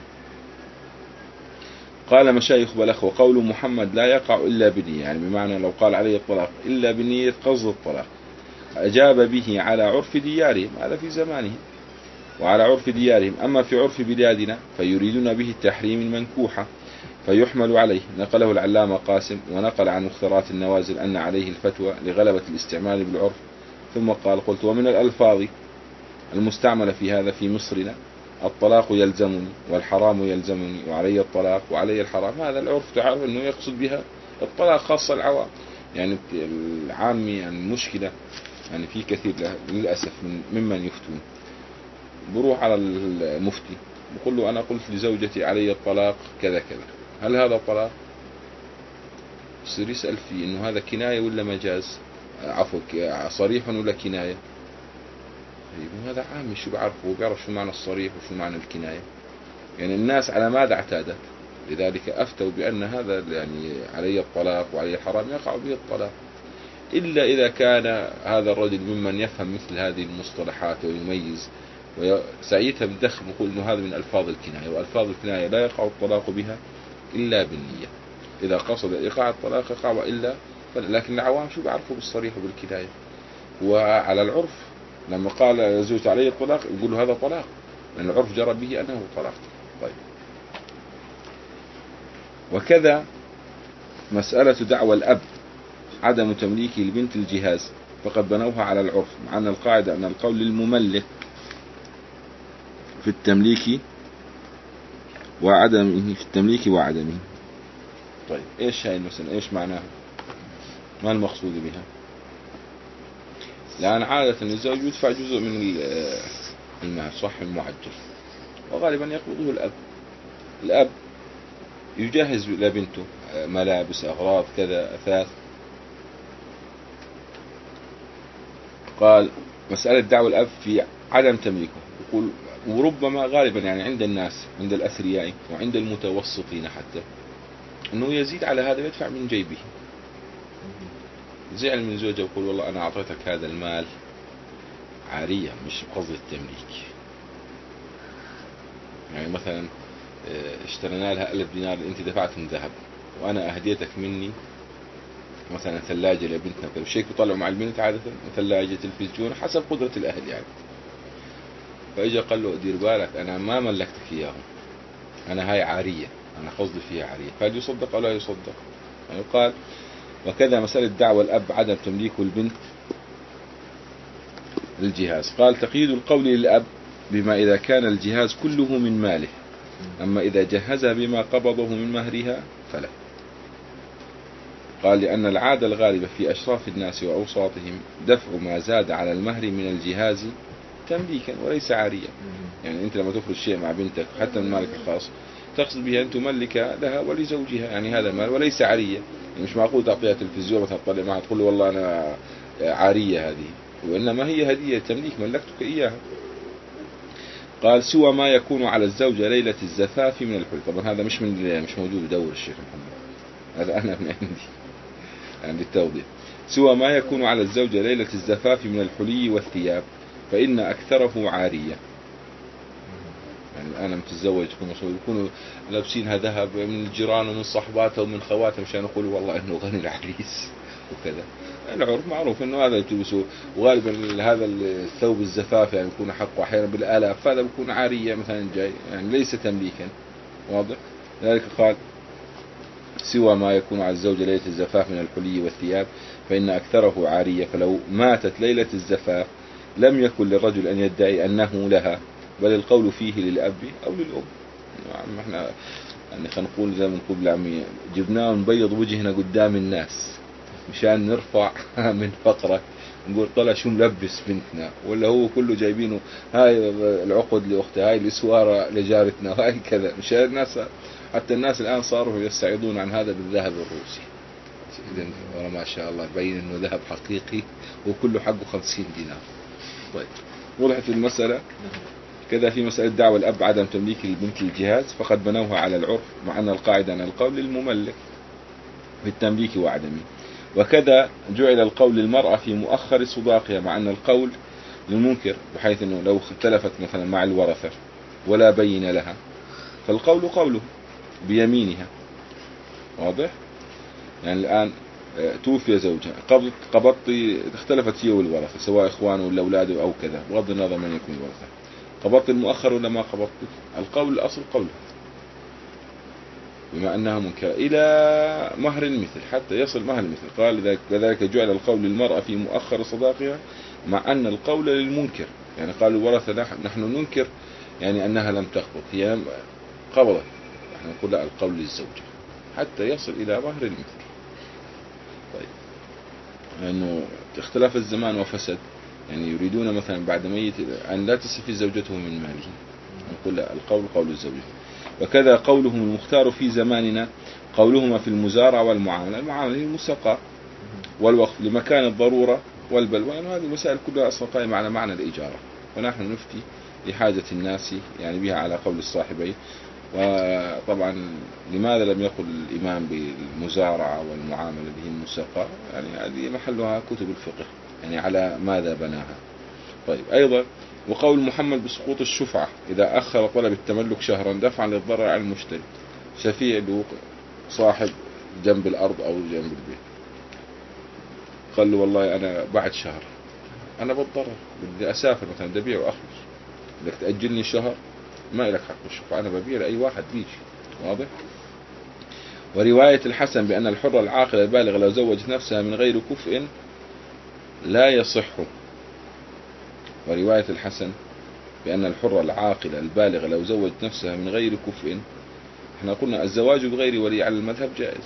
قال مشايخ بلخ وقول محمد لا يقع إلا بنية، يعني بمعنى لو قال علي الطلاق إلا بنية قصد الطلاق أجاب به على عرف ديارهم، هذا في زمانهم وعلى عرف ديارهم. أما في عرف بلادنا فيريدون به التحريم المنكوحة فيحمل عليه. نقله العلامة قاسم ونقل عن مختارات النوازل أن عليه الفتوى لغلبة الاستعمال بالعرف. ثم قال قلت ومن الألفاظ المستعملة في هذا في مصرنا الطلاق يلزمني والحرام يلزمني وعلي الطلاق وعلي الحرام، هذا العرف تعرف أنه يقصد بها الطلاق خاصة العوام. يعني العامي يعني المشكلة يعني في كثير للأسف من ممن يفتون بروح على المفتي بقول له أنا قلت لزوجتي علي الطلاق كذا كذا، هل هذا طلاق؟ يصير يسأل فيه إنه هذا كناية ولا مجاز، عفوا صريح ولا كناية. هذا عامي شو بعرفه، هو بيعرف شو معنى الصريح وشو معنى الكناية. يعني الناس على ماذا اعتادت، لذلك أفتوا بأن هذا يعني علي الطلاق وعلي الحرام يقع به الطلاق، إلا إذا كان هذا الرجل ممن يفهم مثل هذه المصطلحات ويميز وسعيتها بالدخل نقول إنه هذا من ألفاظ الكناية، وألفاظ الكناية لا يقع الطلاق بها إلا بالنية. إذا قصد إيقاع الطلاق يقع إلا، لكن العوام شو بيعرفوا بالصريح وبالكناية. وعلى العرف لما قال زوجت عليه الطلاق يقول له هذا طلاق، لأن العرف جرى به أنه طلاق. طيب، وكذا مسألة دعوى الأب عدم تمليك البنت الجهاز فقد بنوها على العرف، مع أن القاعدة أن القول للمملك في التمليك وعدمه في التمليك وعدمه. طيب إيش هاي المسألة، إيش معناها، ما المقصود بها؟ لأن عادة الزوج يدفع جزء من المهر صح المعجل، وغالبا يقبضه الأب. الأب يجهز لبنته ملابس، أغراض، كذا، أثاث. قال مسألة دعوى الأب في عدم تمليكه، يقول وربما غالبا يعني عند الناس، عند الأثرياء وعند المتوسطين حتى، أنه يزيد على هذا ويدفع من جيبه. زعل من زوجه يقول والله أنا أعطيتك هذا المال عارية مش بقصد التمليك. يعني مثلا اشترينا لها ألف دينار أنت دفعت من ذهب، وأنا أهديتك مني مثلا ثلاجة لبنتنا كذا، شيء يطلعوا مع البنت عادة، ثلاجة، تلفزيون، حسب قدرة الأهل يعني. فإجا قال له دير بالك أنا ما ملكتك إياهم، أنا هاي عارية، أنا قصدي فيها عارية، فهل يصدق أو لا يصدق؟ يعني قال وكذا مسألة دعوى الأب عدم تمليك البنت الجهاز. قال تقييد القول للأب بما إذا كان الجهاز كله من ماله، أما إذا جهزها بما قبضه من مهرها فلا. قال لأن العادة الغالبة في أشراف الناس وأوساطهم دفع ما زاد على المهر من الجهاز تمليكا وليس عاريا. يعني أنت لما تفرض شيء مع بنتك حتى من مالك الخاص تقصد بها أن تملك لها ولزوجها، يعني هذا المال وليس عاريا. يعني مش معقول تعطيها تلفزيون مثلا تطلع معها تقول له والله أنا عارية هذه، وإنما هي هدية تمليك ملكتك إياها. قال سوى ما يكون على الزوجة ليلة الزفاف من الحلي. طبعا هذا مش من مش موجود بدور الشيخ محمد، هذا أنا من عندي يعني للتوضيح. سوى ما يكون على الزوجة ليلة الزفاف من الحلي والثياب فإن أكثره عارية. يعني أنا متزوج يكونوا لابسينها ذهب من الجيران ومن صحباتها ومن خواتها مشان يقولوا والله إنه غني العريس وكذا. العرف معروف إنه هذا يلبسوه، وغالبا هذا الثوب الزفاف يعني يكون حقه أحيانا بالآلاف، فهذا بيكون عارية مثلا جاي يعني ليس تمليكا. واضح؟ لذلك قال سوى ما يكون على الزوجة ليلة الزفاف من الحلي والثياب فإن أكثره عارية. فلو ماتت ليلة الزفاف لم يكن للرجل أن يدعي أنه لها، بل القول فيه للأب أو للأم. يعني احنا يعني خلينا نقول زي ما نقول بالعامية جبناه نبيض وجهنا قدام الناس مشان نرفع من فقرة، نقول طلع شو ملبس بنتنا، ولا هو كله جايبينه هاي العقد لأختها، هاي الإسوارة لجارتنا، وهاي كذا. مشان الناس حتى الناس الآن صاروا يستعيضون عن هذا بالذهب الروسي. إذن ما شاء الله يبين إنه ذهب حقيقي وكله حقه خمسين دينار. طيب وضحت المسألة. كذا في مسألة دعوى الأب عدم تمليك البنت الجهاز فقد بنوها على العرف، مع أن القاعدة أن القول للمملك في التمليك وعدمه. وكذا جعل القول للمرأة في مؤخر صداقها، مع أن القول للمنكر، بحيث أنه لو اختلفت مثلا مع الورثة ولا بين لها فالقول قوله بيمينها. واضح؟ يعني الآن توفي زوجها، قبضت قبضت اختلفت هي والورثة سواء إخوانه ولا أولاده أو كذا، بغض النظر من يكون الورثة، قبضت المؤخر ولا ما قبضت، القول الأصل قوله بما أنها منكرة إلى مهر المثل حتى يصل مهر المثل. قال لذلك جعل القول للمرأة في مؤخر صداقها، مع أن القول للمنكر. يعني قال الورثة نحن ننكر يعني أنها لم تقبض، هي قبضت، نحن نقول لا القول للزوجة حتى يصل إلى مهر المثل. طيب لأنه اختلاف الزمان وفسد، يعني يريدون مثلا بعد ميت أن لا تستفيد زوجته من ماله، نقول لا القول قول الزوجة. وكذا قولهم المختار في زماننا قولهما في المزارع والمعاملة، المعاملة هي المساقة والوقف لمكان الضرورة والبلوى، يعني هذه المسائل كلها أصلا قائمة على معنى الإجارة، ونحن نفتي لحاجة الناس يعني بها على قول الصاحبين. وطبعا لماذا لم يقل الإمام بالمزارعة والمعاملة به المساقة؟ يعني هذه محلها كتب الفقه، يعني على ماذا بناها. طيب أيضا وقول محمد بسقوط الشفعة إذا أخر طلب التملك شهرا دفعا للضرر على المشتري، شفيع له صاحب جنب الأرض أو جنب البيت، قال له والله أنا بعد شهر أنا بتضرر بدي أسافر مثلا بدي أبيع وأخلص، بدك تأجلني شهر ما إلك حق الشفعة، أنا ببيع لأي واحد بيجي. واضح؟ ورواية الحسن بأن الحرة العاقلة البالغة لو زوجت نفسها من غير كفء لا يصح. ورواية الحسن بأن الحرة العاقلة البالغة لو زوجت نفسها من غير كفء، احنا قلنا الزواج بغير ولي على المذهب جائز،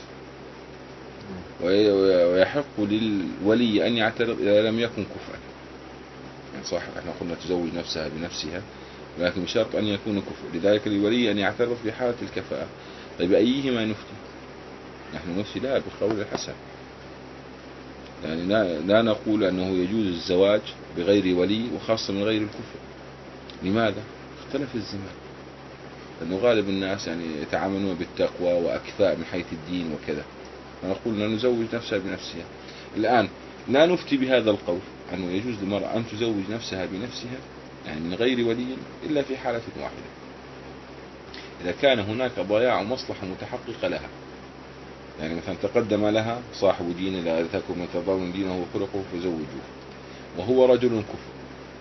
ويحق للولي أن يعترض إذا لم يكن كفءا، يعني صح احنا قلنا تزوج نفسها بنفسها، لكن بشرط أن يكون كفء. لذلك للولي أن يعترف بحالة الكفاءة. طيب أيهما نفتي؟ نحن نفتي لا بقول الحسن، يعني لا, لا نقول أنه يجوز الزواج بغير ولي وخاصة من غير الكفء. لماذا؟ اختلف الزمان، لأنه غالب الناس يعني يتعاملون بالتقوى وأكفاء من حيث الدين وكذا، فنقول لا نزوج نفسها بنفسها. الآن لا نفتي بهذا القول أنه يجوز للمرأة أن تزوج نفسها بنفسها يعني من غير ولي إلا في حالة واحدة، إذا كان هناك ضياع مصلحة متحققة لها. يعني مثلا تقدم لها صاحب دين لا تكن من ترضون دينه وخلقه فزوجوه، وهو رجل كفر،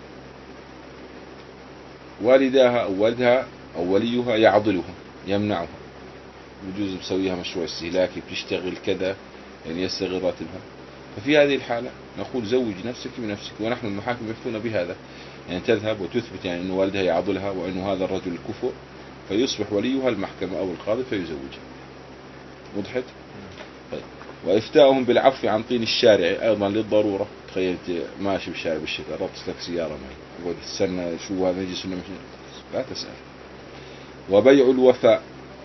والداها أو والدها أو وليها يعضلها يمنعها، يجوز بسويها مشروع استهلاكي بتشتغل كذا يعني يستغل راتبها، ففي هذه الحالة نقول زوج نفسك بنفسك. ونحن المحاكم يفتون بهذا، يعني تذهب وتثبت يعني أن والدها يعضلها وأن هذا الرجل كفء، فيصبح وليها المحكمة أو القاضي فيزوجها. وضحت؟ طيب. وإفتاؤهم بالعفو عن طين الشارع أيضا للضرورة. تخيلت ماشي بالشارع بالشتاء ربط لك سيارة معي أقول تستنى شو هذا نجي سنة مش لا تسأل. وبيع الوفاء،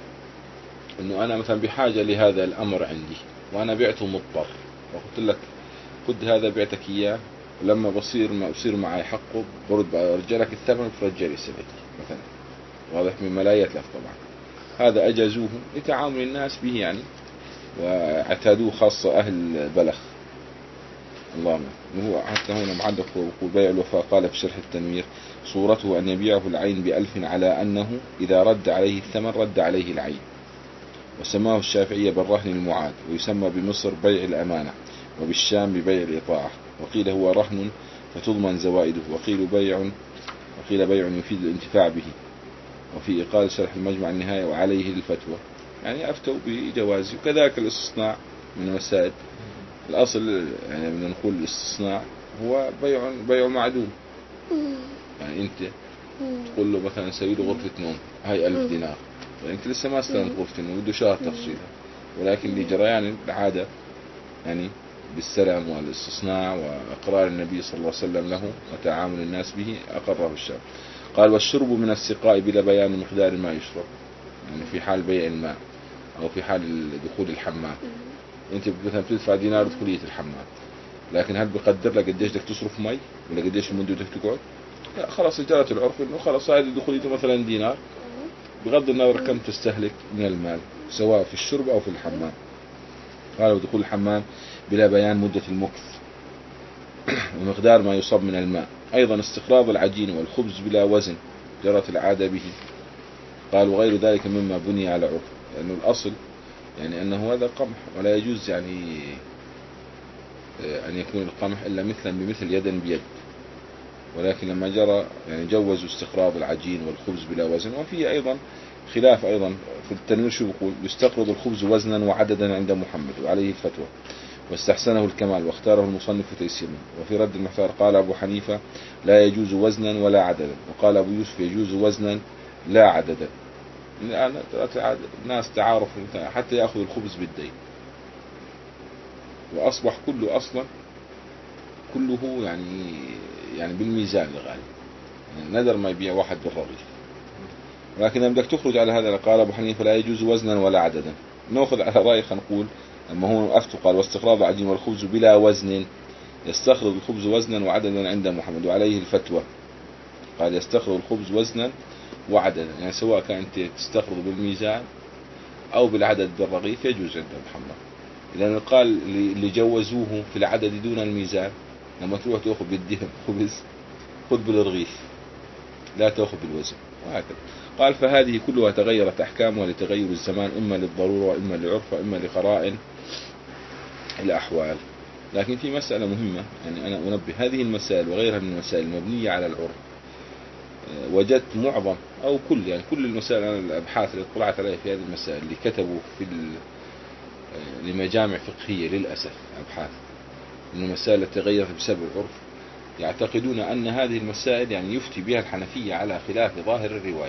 إنه أنا مثلا بحاجة لهذا الأمر عندي وأنا بعته مضطر وقلت لك خد هذا بعتك إياه، ولما بصير ما بصير معي حقه برد برجع لك الثمن فرجع لي سنتي مثلا، واضح مما لا يتلف طبعا. هذا أجازوه لتعامل الناس به يعني، واعتادوه خاصة أهل بلخ. اللهم هو حتى هنا معلق وقول بيع الوفاء قال في شرح التنوير صورته أن يبيعه العين بألف على أنه إذا رد عليه الثمن رد عليه العين، وسماه الشافعية بالرهن المعاد، ويسمى بمصر بيع الأمانة، وبالشام ببيع الإطاعة، وقيل هو رهن فتضمن زوائده، وقيل بيع وقيل بيع يفيد الانتفاع به. وفي إقال شرح المجمع النهاية وعليه الفتوى، يعني أفتوا بجوازه. وكذلك الاستثناء من المسائل، الأصل يعني بدنا نقول الاستثناء هو بيع بيع معدوم، يعني أنت تقول له مثلا سوي له غرفة نوم هاي ألف دينار، فأنت لسه ما استلمت غرفة النوم بده شهر تفصيلها، ولكن لجريان العادة يعني بالسلام والاستثناء وإقرار النبي صلى الله عليه وسلم له وتعامل الناس به أقره الشرع. قال والشرب من السقاء بلا بيان مقدار ما يشرب، يعني في حال بيع الماء أو في حال دخول الحمام، أنت مثلا بتدفع دينار دخولية الحمام، لكن هل بقدر لك قديش بدك تصرف مي ولا قديش المدة بدك تقعد؟ لا خلاص جرت العرف إنه خلاص هذه دخوليته مثلا دينار بغض النظر كم تستهلك من المال سواء في الشرب أو في الحمام. قالوا دخول الحمام بلا بيان مدة المكث ومقدار ما يصب من الماء. أيضا استقراض العجين والخبز بلا وزن جرت العادة به. قالوا غير ذلك مما بني على عرف، لأنه الأصل يعني أنه هذا قمح ولا يجوز يعني أن يكون القمح إلا مثلا بمثل يدا بيد، ولكن لما جرى يعني جوزوا استقراض العجين والخبز بلا وزن. وفيه أيضا خلاف أيضا في التنوير شو بيقول يستقرض الخبز وزنا وعددا عند محمد وعليه الفتوى، واستحسنه الكمال واختاره المصنف تيسيرا. وفي رد المحتار قال أبو حنيفة لا يجوز وزنا ولا عددا، وقال أبو يوسف يجوز وزنا لا عددا. الآن الناس تعارف حتى يأخذ الخبز بالدين، وأصبح كله أصلا كله يعني يعني بالميزان الغالي، يعني ندر ما يبيع واحد بالرغيف. ولكن لما بدك تخرج على هذا قال أبو حنيفة لا يجوز وزنا ولا عددا، نأخذ على رأي خنقول أما هو أفتو قال واستقراض العجين والخبز بلا وزن، يستخرج الخبز وزنا وعددا عند محمد وعليه الفتوى. قال يستخرج الخبز وزنا وعددا، يعني سواء كانت تستخرج بالميزان أو بالعدد بالرغيف يجوز عند محمد. لأنه قال اللي جوزوه في العدد دون الميزان لما تروح تأخذ بالدهم خبز خذ بالرغيف لا تأخذ بالوزن، وهكذا. قال فهذه كلها تغيرت أحكامها لتغير الزمان إما للضرورة وإما للعرف وإما لقرائن الأحوال. لكن في مسألة مهمة يعني أنا أنبه، هذه المسائل وغيرها من المسائل المبنية على العرف وجدت معظم أو كل يعني كل المسائل أنا الأبحاث اللي اطلعت عليها في هذه المسائل اللي كتبوا في لمجامع فقهية للأسف أبحاث إن المسائل التي تغيرت بسبب العرف يعتقدون أن هذه المسائل يعني يفتي بها الحنفية على خلاف ظاهر الرواية،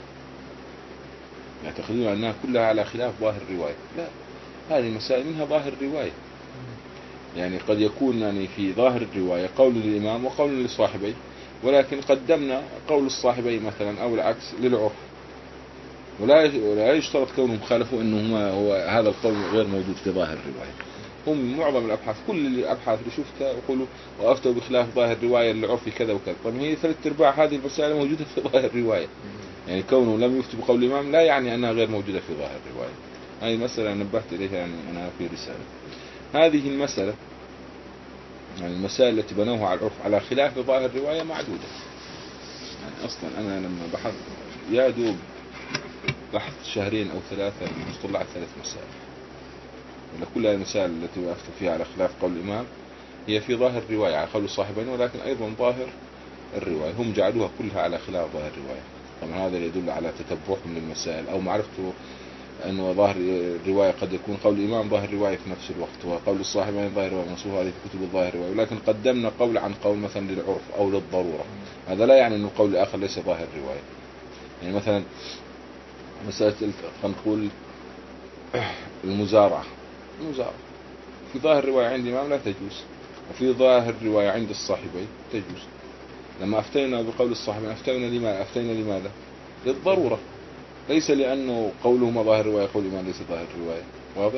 يعتقدون أنها كلها على خلاف ظاهر الرواية. لا، هذه المسائل منها ظاهر الرواية، يعني قد يكون يعني في ظاهر الرواية قول للإمام وقول لصاحبيه، ولكن قدمنا قول الصاحبين مثلا أو العكس للعرف، ولا ولا يشترط كونهم خالفوا أنه هو هذا القول غير موجود في ظاهر الرواية. هم معظم الأبحاث كل الأبحاث اللي شفتها يقولوا وأفتوا بخلاف ظاهر الرواية للعرف كذا وكذا. طيب هي ثلاث أرباع هذه المسائل موجودة في ظاهر الرواية، يعني كونه لم يفتوا بقول الإمام لا يعني أنها غير موجودة في ظاهر الرواية. هذه مسألة نبهت إليها يعني أنا في رسالة. هذه المسألة يعني المسائل التي بنوها على العرف على خلاف ظاهر الرواية معدودة. يعني أصلا أنا لما بحث يا دوب بحث شهرين أو ثلاثة طلعت ثلاث مسائل، ولا كل المسائل التي وقفت فيها على خلاف قول الإمام هي في ظاهر الرواية على قول الصاحبين، ولكن أيضا ظاهر الرواية هم جعلوها كلها على خلاف ظاهر الرواية. طبعا هذا يدل على تتبعهم للمسائل أو معرفته أنه ظاهر الرواية قد يكون قول الإمام ظاهر الرواية في نفس الوقت، وقول الصاحبين ظاهر الرواية منصوص هذه في كتب الظاهر الرواية، ولكن قدمنا قول عن قول مثلا للعرف أو للضرورة. هذا لا يعني أن القول الآخر ليس ظاهر الرواية. يعني مثلا مسألة خلينا نقول المزارعة، المزارعة في ظاهر الرواية عند الإمام لا تجوز، وفي ظاهر الرواية عند الصاحبين تجوز. لما أفتينا بقول الصاحبين أفتينا لماذا؟ أفتينا لماذا؟ للضرورة، ليس لأنه قولهما ظاهر الرواية قول الإمام ليس ظاهر الرواية. واضح؟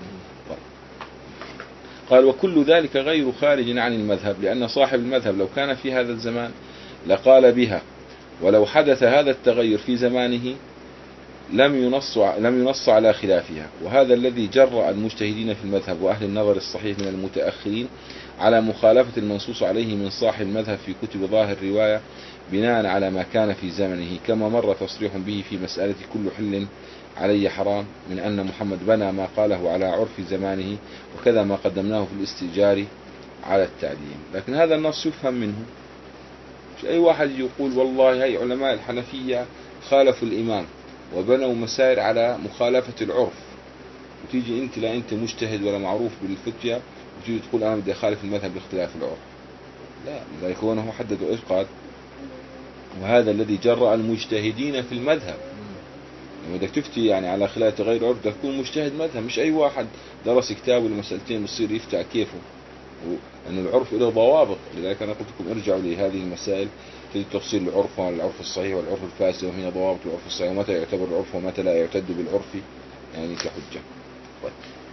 قال وكل ذلك غير خارج عن المذهب، لأن صاحب المذهب لو كان في هذا الزمان لقال بها، ولو حدث هذا التغير في زمانه لم ينص لم ينص على خلافها. وهذا الذي جرأ المجتهدين في المذهب وأهل النظر الصحيح من المتأخرين على مخالفة المنصوص عليه من صاحب المذهب في كتب ظاهر الرواية بناء على ما كان في زمنه، كما مر تصريح به في مسألة كل حل علي حرام من أن محمد بنى ما قاله على عرف زمانه، وكذا ما قدمناه في الاستئجار على التعليم. لكن هذا النص يفهم منه، مش أي واحد يقول والله هي علماء الحنفية خالفوا الإمام وبنوا مسائل على مخالفة العرف، وتيجي أنت لا أنت مجتهد ولا معروف بالفتية وتيجي تقول أنا بدي أخالف المذهب لاختلاف العرف. لا، لذلك هو أنه حدد إيش قال وهذا الذي جرأ المجتهدين في المذهب. لما بدك تفتي يعني على خلاف غير عرف بدك تكون مجتهد مذهب، مش أي واحد درس كتاب ولا مسألتين بصير يفتع كيفه، أن العرف له ضوابط. لذلك أنا قلت لكم ارجعوا لهذه المسائل في تفصيل العرف والعرف الصحيح والعرف الفاسد، وهي ضوابط العرف الصحيح ومتى يعتبر العرف ومتى لا يعتد بالعرف يعني كحجة. طيب.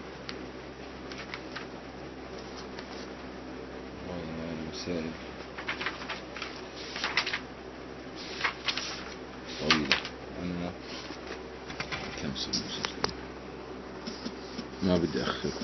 مسائل طويلة أنا كم سنة ما بدي أخذكم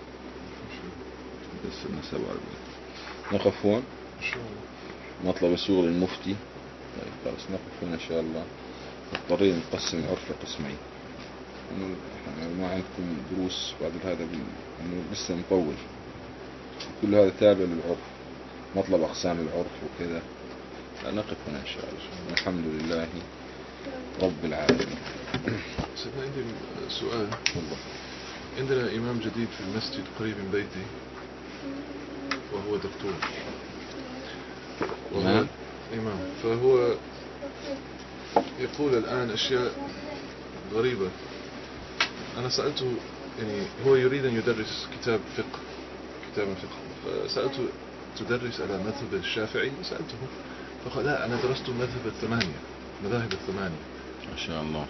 بس أنا سبعة وأربعين. نقف هون مطلب الشغل المفتي. طيب خلاص نقف هنا إن شاء الله. مضطرين نقسم العرف لقسمين، يعني ما عندكم دروس بعد هذا يعني لسه مطول، كل هذا تابع للعرف، مطلب أقسام العرف وكذا. نقف هنا إن شاء الله. الحمد لله رب العالمين. سيدنا عندي سؤال. والله عندنا إمام جديد في المسجد قريب من بيتي وهو دكتور، وهو إمام، فهو يقول الآن أشياء غريبة. أنا سألته يعني هو يريد أن يدرس كتاب فقه كتاب فقه فسألته تدرس على مذهب الشافعي؟ سألته فقال لا أنا درست مذهب الثمانية مذاهب الثمانية. ما شاء الله.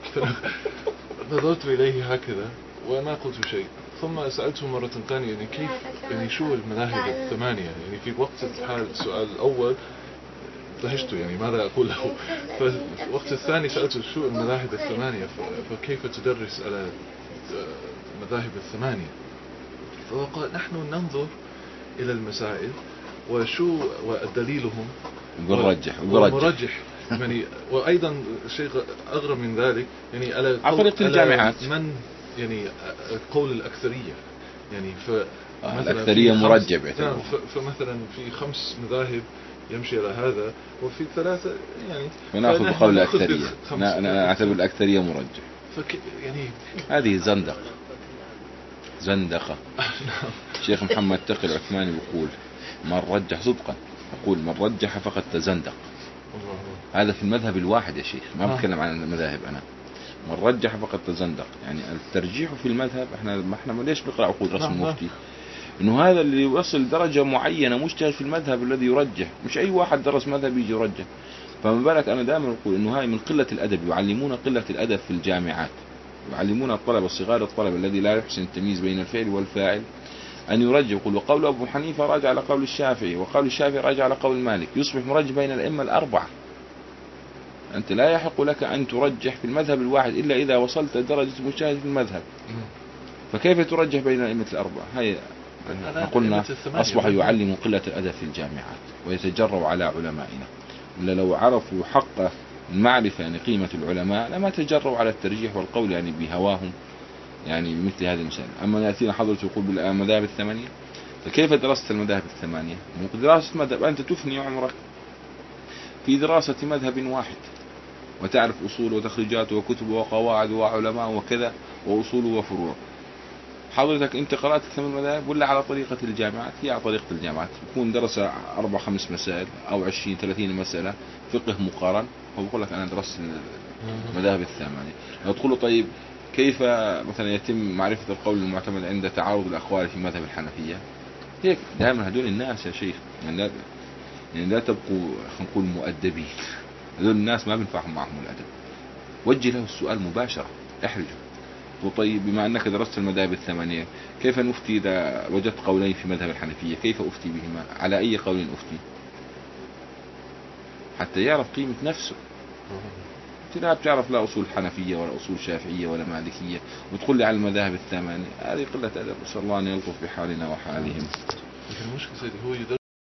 نظرت إليه هكذا وما قلت شيء، ثم سألته مرة ثانية يعني كيف يعني شو المذاهب الثمانية، يعني في وقت الحال السؤال الأول دهشت يعني ماذا أقول له، فالوقت الثاني سألته شو المذاهب الثمانية فكيف تدرس على مذاهب الثمانية، فقال نحن ننظر إلى المسائل وشو ودليلهم ونرجح ونرجح يعني. وأيضا شيء أغرب من ذلك يعني على طريق الجامعات من يعني قول الأكثرية يعني ف الأكثرية مرجح. فمثلا في خمس مذاهب يمشي على هذا وفي ثلاثة يعني ونأخذ بقول الأكثرية، نعتبر الأكثرية مرجح. فك يعني هذه زندقة زندقة. الشيخ محمد تقي العثماني يقول من رجح صدقا يقول من رجح فقد تزندق. هذا في المذهب الواحد يا شيخ، ما بتكلم عن المذاهب أنا. من رجح فقد تزندق، يعني الترجيح في المذهب احنا ما احنا ليش نقرأ عقود رسم المفتي إنه هذا اللي يوصل درجة معينة مجتهد في المذهب الذي يرجح، مش أي واحد درس مذهب يجي يرجح. فما بالك أنا دائما أقول إنه هاي من قلة الأدب، يعلمون قلة الأدب في الجامعات، يعلمون الطلبة الصغار الطلبة الذي لا يحسن التمييز بين الفعل والفاعل أن يرجح، يقول وقول أبو حنيفة راجع على قول الشافعي، وقول الشافعي راجع على قول مالك، يصبح مرجح بين الأئمة الأربعة. أنت لا يحق لك أن ترجح في المذهب الواحد إلا إذا وصلت درجة مجتهد في المذهب، فكيف ترجح بين الأئمة الأربعة؟ هاي قلنا أصبح يعلم قلة الأدب في الجامعات ويتجرأ على علمائنا، إلا لو عرفوا حق المعرفة يعني قيمة العلماء لما تجرؤوا على الترجيح والقول يعني بهواهم يعني بمثل هذه المسائل. أما يأتينا حضرته يقول بالمذاهب الثمانية، فكيف درست المذاهب الثمانية؟ دراسة مذهب أنت تفني عمرك في دراسة مذهب واحد وتعرف أصوله وتخريجاته وكتبه وقواعد وعلماء وكذا وأصوله وفروعه. حضرتك أنت قرأت ثمان مذاهب ولا على طريقة الجامعات؟ هي على طريقة الجامعات، يكون درس أربع خمس مسائل أو عشرين ثلاثين مسألة فقه مقارن، هو بقول لك أنا درست المذاهب الثمانية. لو تقول طيب كيف مثلا يتم معرفة القول المعتمد عند تعارض الأقوال في مذهب الحنفية؟ هيك دائما هدول الناس يا شيخ يعني لا يعني لا تبقوا خلينا نقول مؤدبين، هذول الناس ما بينفعهم معهم الأدب. وجه له السؤال مباشرة، احرجه. وطيب بما أنك درست المذاهب الثمانية كيف نفتي إذا وجدت قولين في مذهب الحنفية؟ كيف أفتي بهما؟ على أي قول أفتي؟ حتى يعرف قيمة نفسه. أنت لا بتعرف لا أصول حنفية ولا أصول شافعية ولا مالكية وتقول لي على المذاهب الثمانية، هذه قلة أدب. نسأل الله أن يلطف بحالنا وحالهم. المشكلة هو